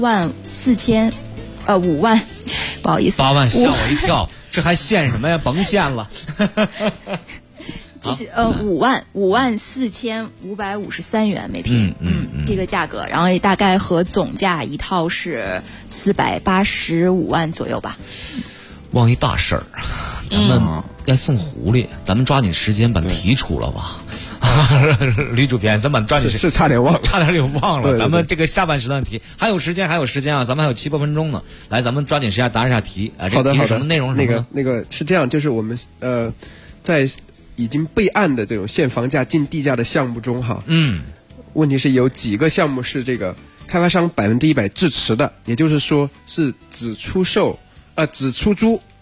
万，不好意思 ，8万吓我一跳，这还限什么呀？甭限了。 就是54553元每平，这个价格，然后也大概和总价一套是485万左右吧。 忘一大事儿，咱们该送狐狸，咱们抓紧时间把题出了吧。吕主编，咱们抓紧时间， 是差点忘了， 对，咱们这个下半时段题还有时间啊，咱们还有7、8分钟呢。来，咱们抓紧时间答一下题啊。 好的， 这题是什么内容？ 那个是这样，就是我们在已经备案的这种限房价竞地价的项目中哈，问题是有几个项目是这个开发商100%支持的，也就是说是只出租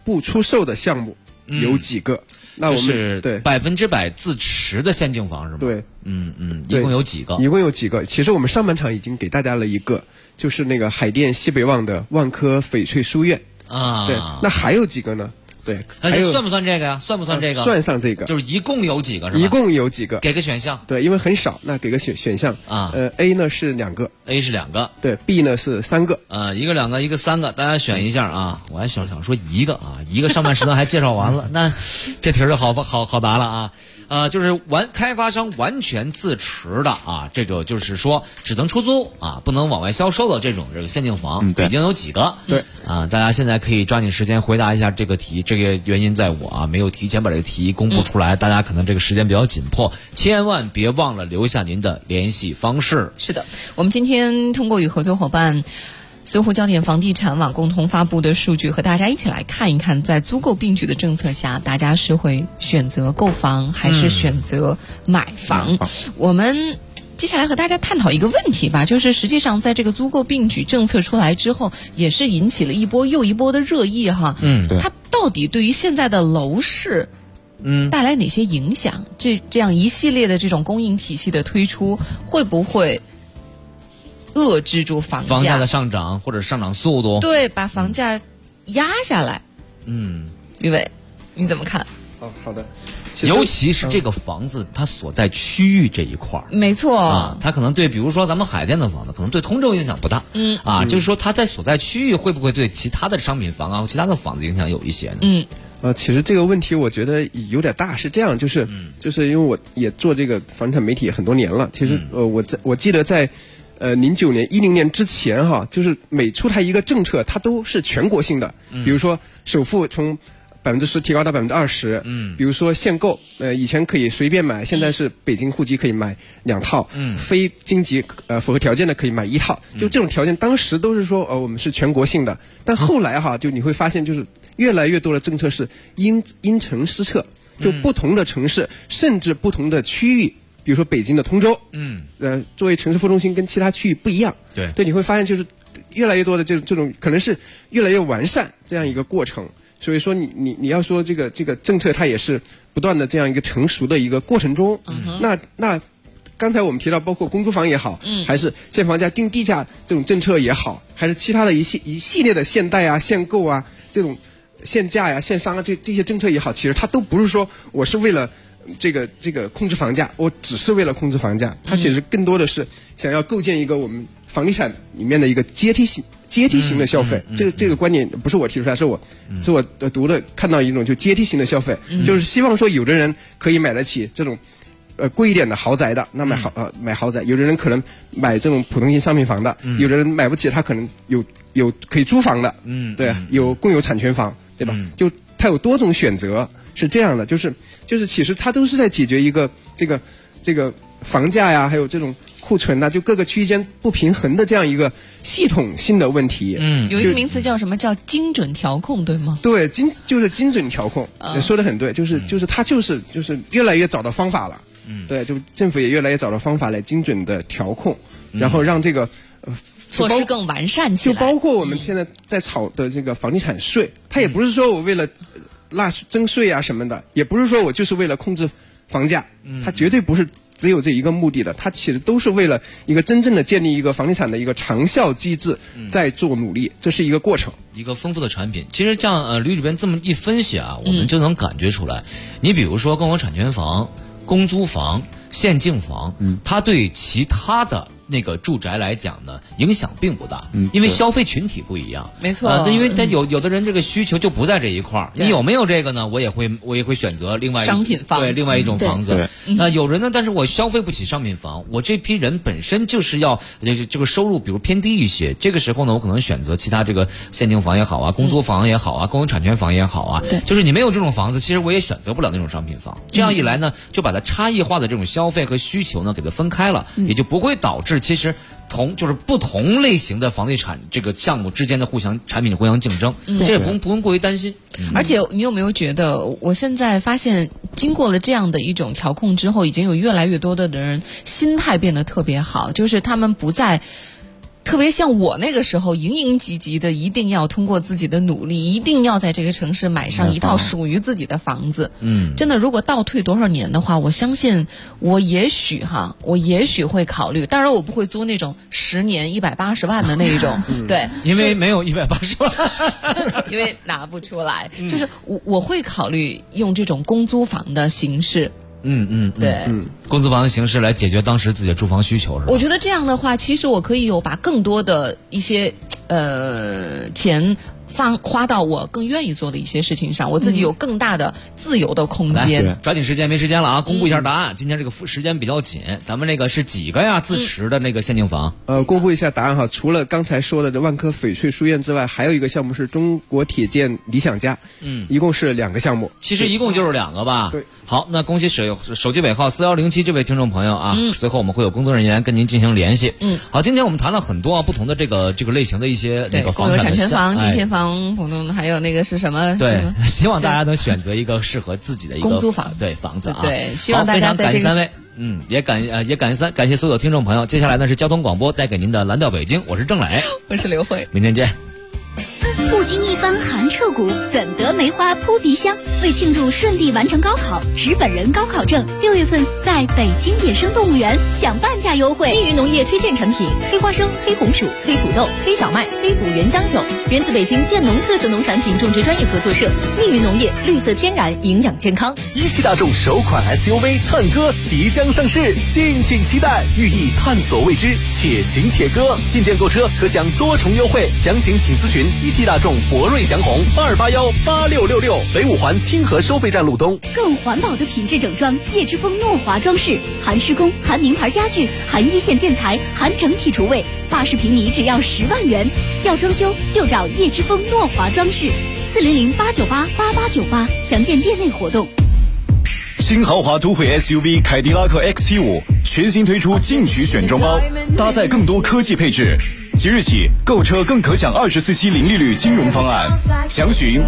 不出售的项目有几个？那我们是对 100%自持的限竞房是吗？ 对， 一共有几个？ 一共有几个？其实我们上半场已经给大家了一个，就是那个海淀西北旺的万科翡翠书院啊。 对，那还有几个呢？对，还有算不算这个呀？算不算这个？ 算上这个， 就是一共有几个是吧？ 一共有几个？ 给个选项。 对，因为很少，那给个选项啊。 A 呢是2个 ，A 是2个， 对 ，B 呢是3个。 1个、2个、1个、3个，大家选一下啊。我还想说一个啊，一个上半时段还介绍完了，那这题儿就好答了啊。就是开发商完全自持的啊，这个就是说只能出租啊，不能往外销售的这个限竞房，北京有几个？ 对啊，大家现在可以抓紧时间回答一下这个题。这个原因在我没有提前把这个题公布出来，大家可能这个时间比较紧迫，千万别忘了留下您的联系方式。 是的，我们今天通过与合作伙伴搜狐焦点房地产网共同发布的数据，和大家一起来看一看，在租购并举的政策下，大家是会选择购房还是选择买房？我们接下来和大家探讨一个问题吧，就是实际上在这个租购并举政策出来之后，也是引起了一波又一波的热议哈。 对， 它到底对于现在的楼市带来哪些影响？这样一系列的这种供应体系的推出，会不会遏制住房价的上涨或者上涨速度？ 对，把房价压下来。于伟，你怎么看？ 好的。 尤其是这个房子它所在区域这一块儿， 没错啊，它可能对，比如说咱们海淀的房子，可能对通州影响不大，就是说它在所在区域会不会对其他的商品房啊、其他的房子影响有一些呢？ 其实这个问题我觉得有点大，是这样，就是因为我也做这个房地产媒体很多年了，其实我记得在09年、10年之前哈，就是每出台一个政策，它都是全国性的，比如说首付从10%提高到20%，比如说限购，以前可以随便买，现在是北京户籍可以买2套，非京籍符合条件的可以买1套，就这种条件当时都是说我们是全国性的，但后来哈，就你会发现就是越来越多的政策是因城施策，就不同的城市甚至不同的区域，比如说北京的通州，作为城市副中心跟其他区域不一样，对，你会发现就是越来越多的这种可能是越来越完善这样一个过程。所以说你要说这个政策它也是不断的这样一个成熟的一个过程中，那刚才我们提到包括公租房也好，还是限房价定地价这种政策也好，还是其他的一系列的限贷啊、限购啊、这种限价呀、限商啊这些政策也好，其实它都不是说我是为了这个控制房价，我只是为了控制房价，它其实更多的是想要构建一个我们房地产里面的一个阶梯型的消费，这个观点不是我提出来，是我读的看到一种就阶梯型的消费，就是希望说有的人可以买得起这种贵一点的豪宅的，那买豪宅；有的人可能买这种普通型商品房的，有的人买不起，他可能有可以租房的，对，有共有产权房，对吧？就它有多种选择，是这样的，就是其实它都是在解决一个这个房价呀，还有这种库存呐，就各个区间不平衡的这样一个系统性的问题。 有一个名词叫什么？叫精准调控，对吗？ 对，就是精准调控，说得很对，就是它就是越来越找到方法了。对，就政府也越来越找到方法来精准的调控，然后让这个措施更完善起来。 就包括我们现在在炒的这个房地产税，它也不是说我为了征税啊什么的，也不是说我就是为了控制房价，它绝对不是只有这一个目的的，它其实都是为了一个真正的建立一个房地产的一个长效机制在做努力，这是一个过程， 一个丰富的产品。其实像吕主编这么一分析啊，我们就能感觉出来，你比如说共有产权房、公租房、限竞房，它对其他的那个住宅来讲呢，影响并不大，因为消费群体不一样。 没错， 因为他有的人这个需求就不在这一块儿，你有没有这个呢？我也会选择另外商品房， 对，另外一种房子。有人呢，但是我消费不起商品房，我这批人本身就是要这个收入比如偏低一些，这个时候呢，我可能选择其他这个限竞房也好啊，公租房也好啊，共有产权房也好啊，就是你没有这种房子，其实我也选择不了那种商品房。这样一来呢，就把它差异化的这种消费和需求呢给它分开了，也就不会导致其实就是不同类型的房地产这个项目之间的产品互相竞争，这也不用过于担心。 而且你有没有觉得，我现在发现经过了这样的一种调控之后，已经有越来越多的人心态变得特别好，就是他们不再特别像我那个时候营营积积的，一定要通过自己的努力，一定要在这个城市买上一套属于自己的房子。真的，如果倒退多少年的话，我相信我也许会考虑，当然我不会租那种10年180万的那一种，对， 因为没有180万， 因为拿不出来，就是我会考虑用这种公租房的形式。对， 公租房的形式来解决当时自己的住房需求，是吧？ 我觉得这样的话，其实我可以把更多的一些钱花到我更愿意做的一些事情上，我自己有更大的自由的空间。 抓紧时间，没时间了啊！公布一下答案。今天这个时间比较紧，咱们那个是几个呀？自持的那个限定房。 公布一下答案哈。除了刚才说的这万科翡翠书院之外，还有一个项目是中国铁建理想家。一共是2个项目。 其实一共就是2个吧。 对。 好，那恭喜手机尾号4107这位听众朋友啊。随后我们会有工作人员跟您进行联系。好，今天我们谈了很多不同的这个类型的一些那个房产的公有产权房、金钱房。还有那个是什么？ 对，希望大家能选择一个适合自己的一个公租房， 对房子啊。 对，希望大家在这个。 非常感谢3位，也感谢所有听众朋友。接下来呢是交通广播带给您的蓝调北京，我是郑磊， 我是刘慧， 明天见。 不经一番寒彻骨，怎得梅花扑鼻香？为庆祝顺利完成高考，持本人高考证，6月份在北京野生动物园享半价优惠。 密云农业推荐产品：黑花生、黑红薯、黑土豆、黑小麦、黑虎原浆酒，源自北京建农特色农产品种植专业合作社。密云农业，绿色天然，营养健康。 17大众首款 SUV 探歌即将上市，敬请期待，寓意探索未知，且行且歌。进店购车可享多重优惠，详情请咨询17大众博瑞祥宏82818666，北五环清河收费站路东。 更环保的品质整装，叶之峰诺华装饰，含施工，含名牌家具，含一线建材，含整体厨卫，80平米只要10万元。要装修就找叶之峰诺华装饰，400-898-8898，详见店内活动。 新豪华都会 SUV 凯迪拉克 XT5 全新推出进取选装包，搭载更多科技配置。即日起购车更可享24期零利率金融方案，详询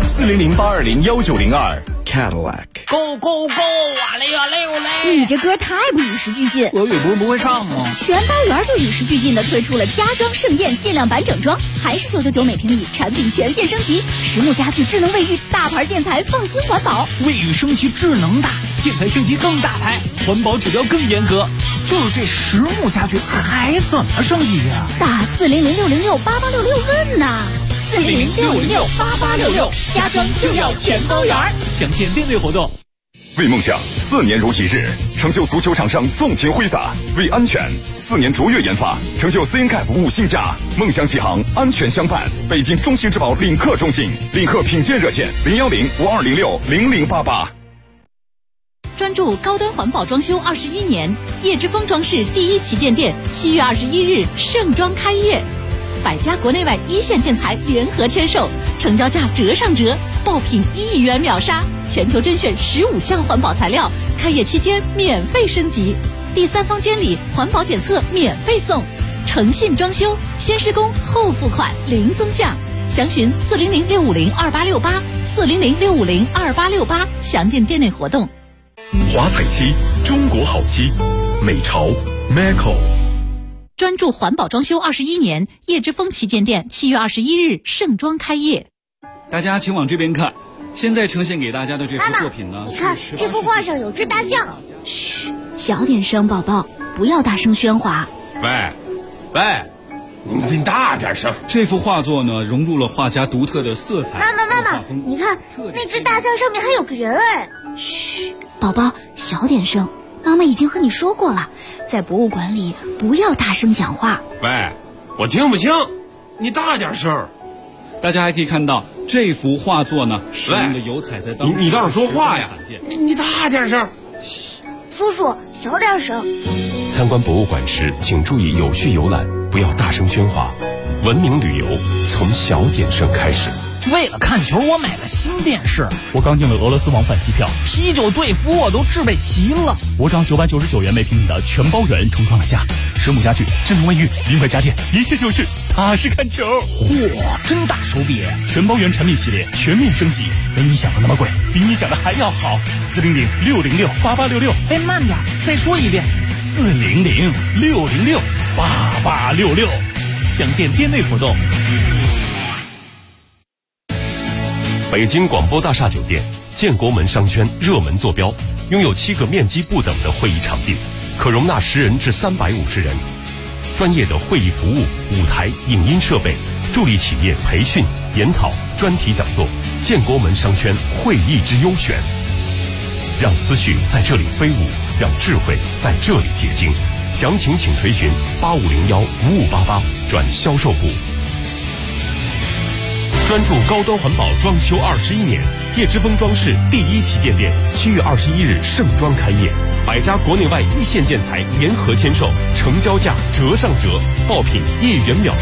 400-820-1902。Cadillac Go Go Go 啊，累啊累啊累！ 你这歌太不与时俱进。 俄语不会唱吗？ 全包圆就与时俱进的推出了家装盛宴限量版整装，还是999每平米，产品全线升级，实木家具、智能卫浴、大牌建材，放心环保。 卫浴升级智能大，建材升级更大牌，环保指标更严格。就是这实木家具还怎么升级呀？ 打400-606-8866问呐，400-606-8866，家装就要全包圆。 详见店内活动。 为梦想4年如一日，成就足球场上纵情挥洒；为安全4年卓越研发，成就 CNCAP 5星价。梦想起航，安全相伴。北京中信质保领克中心，领克品鉴热线010-5206-0088。 专注高端环保装修21年，叶之峰装饰第1旗舰店7月21日盛装开业，百家国内外一线建材联合签售，成交价折上折，爆品1亿元秒杀，全球甄选15项环保材料，开业期间免费升级，第3方监理环保检测免费送，诚信装修，先施工后付款零增项，详询400-650-2868，400-650-2868，详见店内活动。 华彩漆，中国好漆，美潮 Maco。 专注环保装修21年，叶之峰旗舰店7月21日盛装开业。 大家请往这边看，现在呈现给大家的这幅作品呢， 你看这幅画上有只大象。 嘘，小点声，宝宝，不要大声喧哗。 喂， 你大点声。这幅画作呢，融入了画家独特的色彩。 妈妈，你看那只大象上面还有个人哎。 嘘，宝宝，小点声。妈妈已经和你说过了，在博物馆里不要大声讲话。 喂，我听不清，你大点声。 大家还可以看到这幅画作呢，使用的油彩在当时你倒是说话呀！你大点声。嘘，叔叔，小点声。 参观博物馆时，请注意有序游览，不要大声喧哗。文明旅游从小点声开始。 为了看球，我买了新电视。 我刚订了俄罗斯往返机票， 啤酒、队服我都置备齐了。 我找999元每平米的全包圆重创了家，实木家具、智能卫浴、名牌家电，一切就绪，踏实看球。 嚯，真大手笔！ 全包圆产品系列全面升级，没你想的那么贵，比你想的还要好。400-606-8866。 哎，慢点，再说一遍。 400-606-8866。 详见店内活动。 北京广播大厦酒店建国门商圈热门坐标，拥有7个面积不等的会议场地，可容纳10人至350人。专业的会议服务、舞台、影音设备，助力企业培训、研讨、专题讲座。建国门商圈会议之优选，让思绪在这里飞舞，让智慧在这里结晶。详情请垂询8501-5588转销售部。专注高端环保装修21年，叶之峰装饰第1旗舰店7月21日盛装开业，100家国内外一线建材联合签售，成交价折上折，爆品1元秒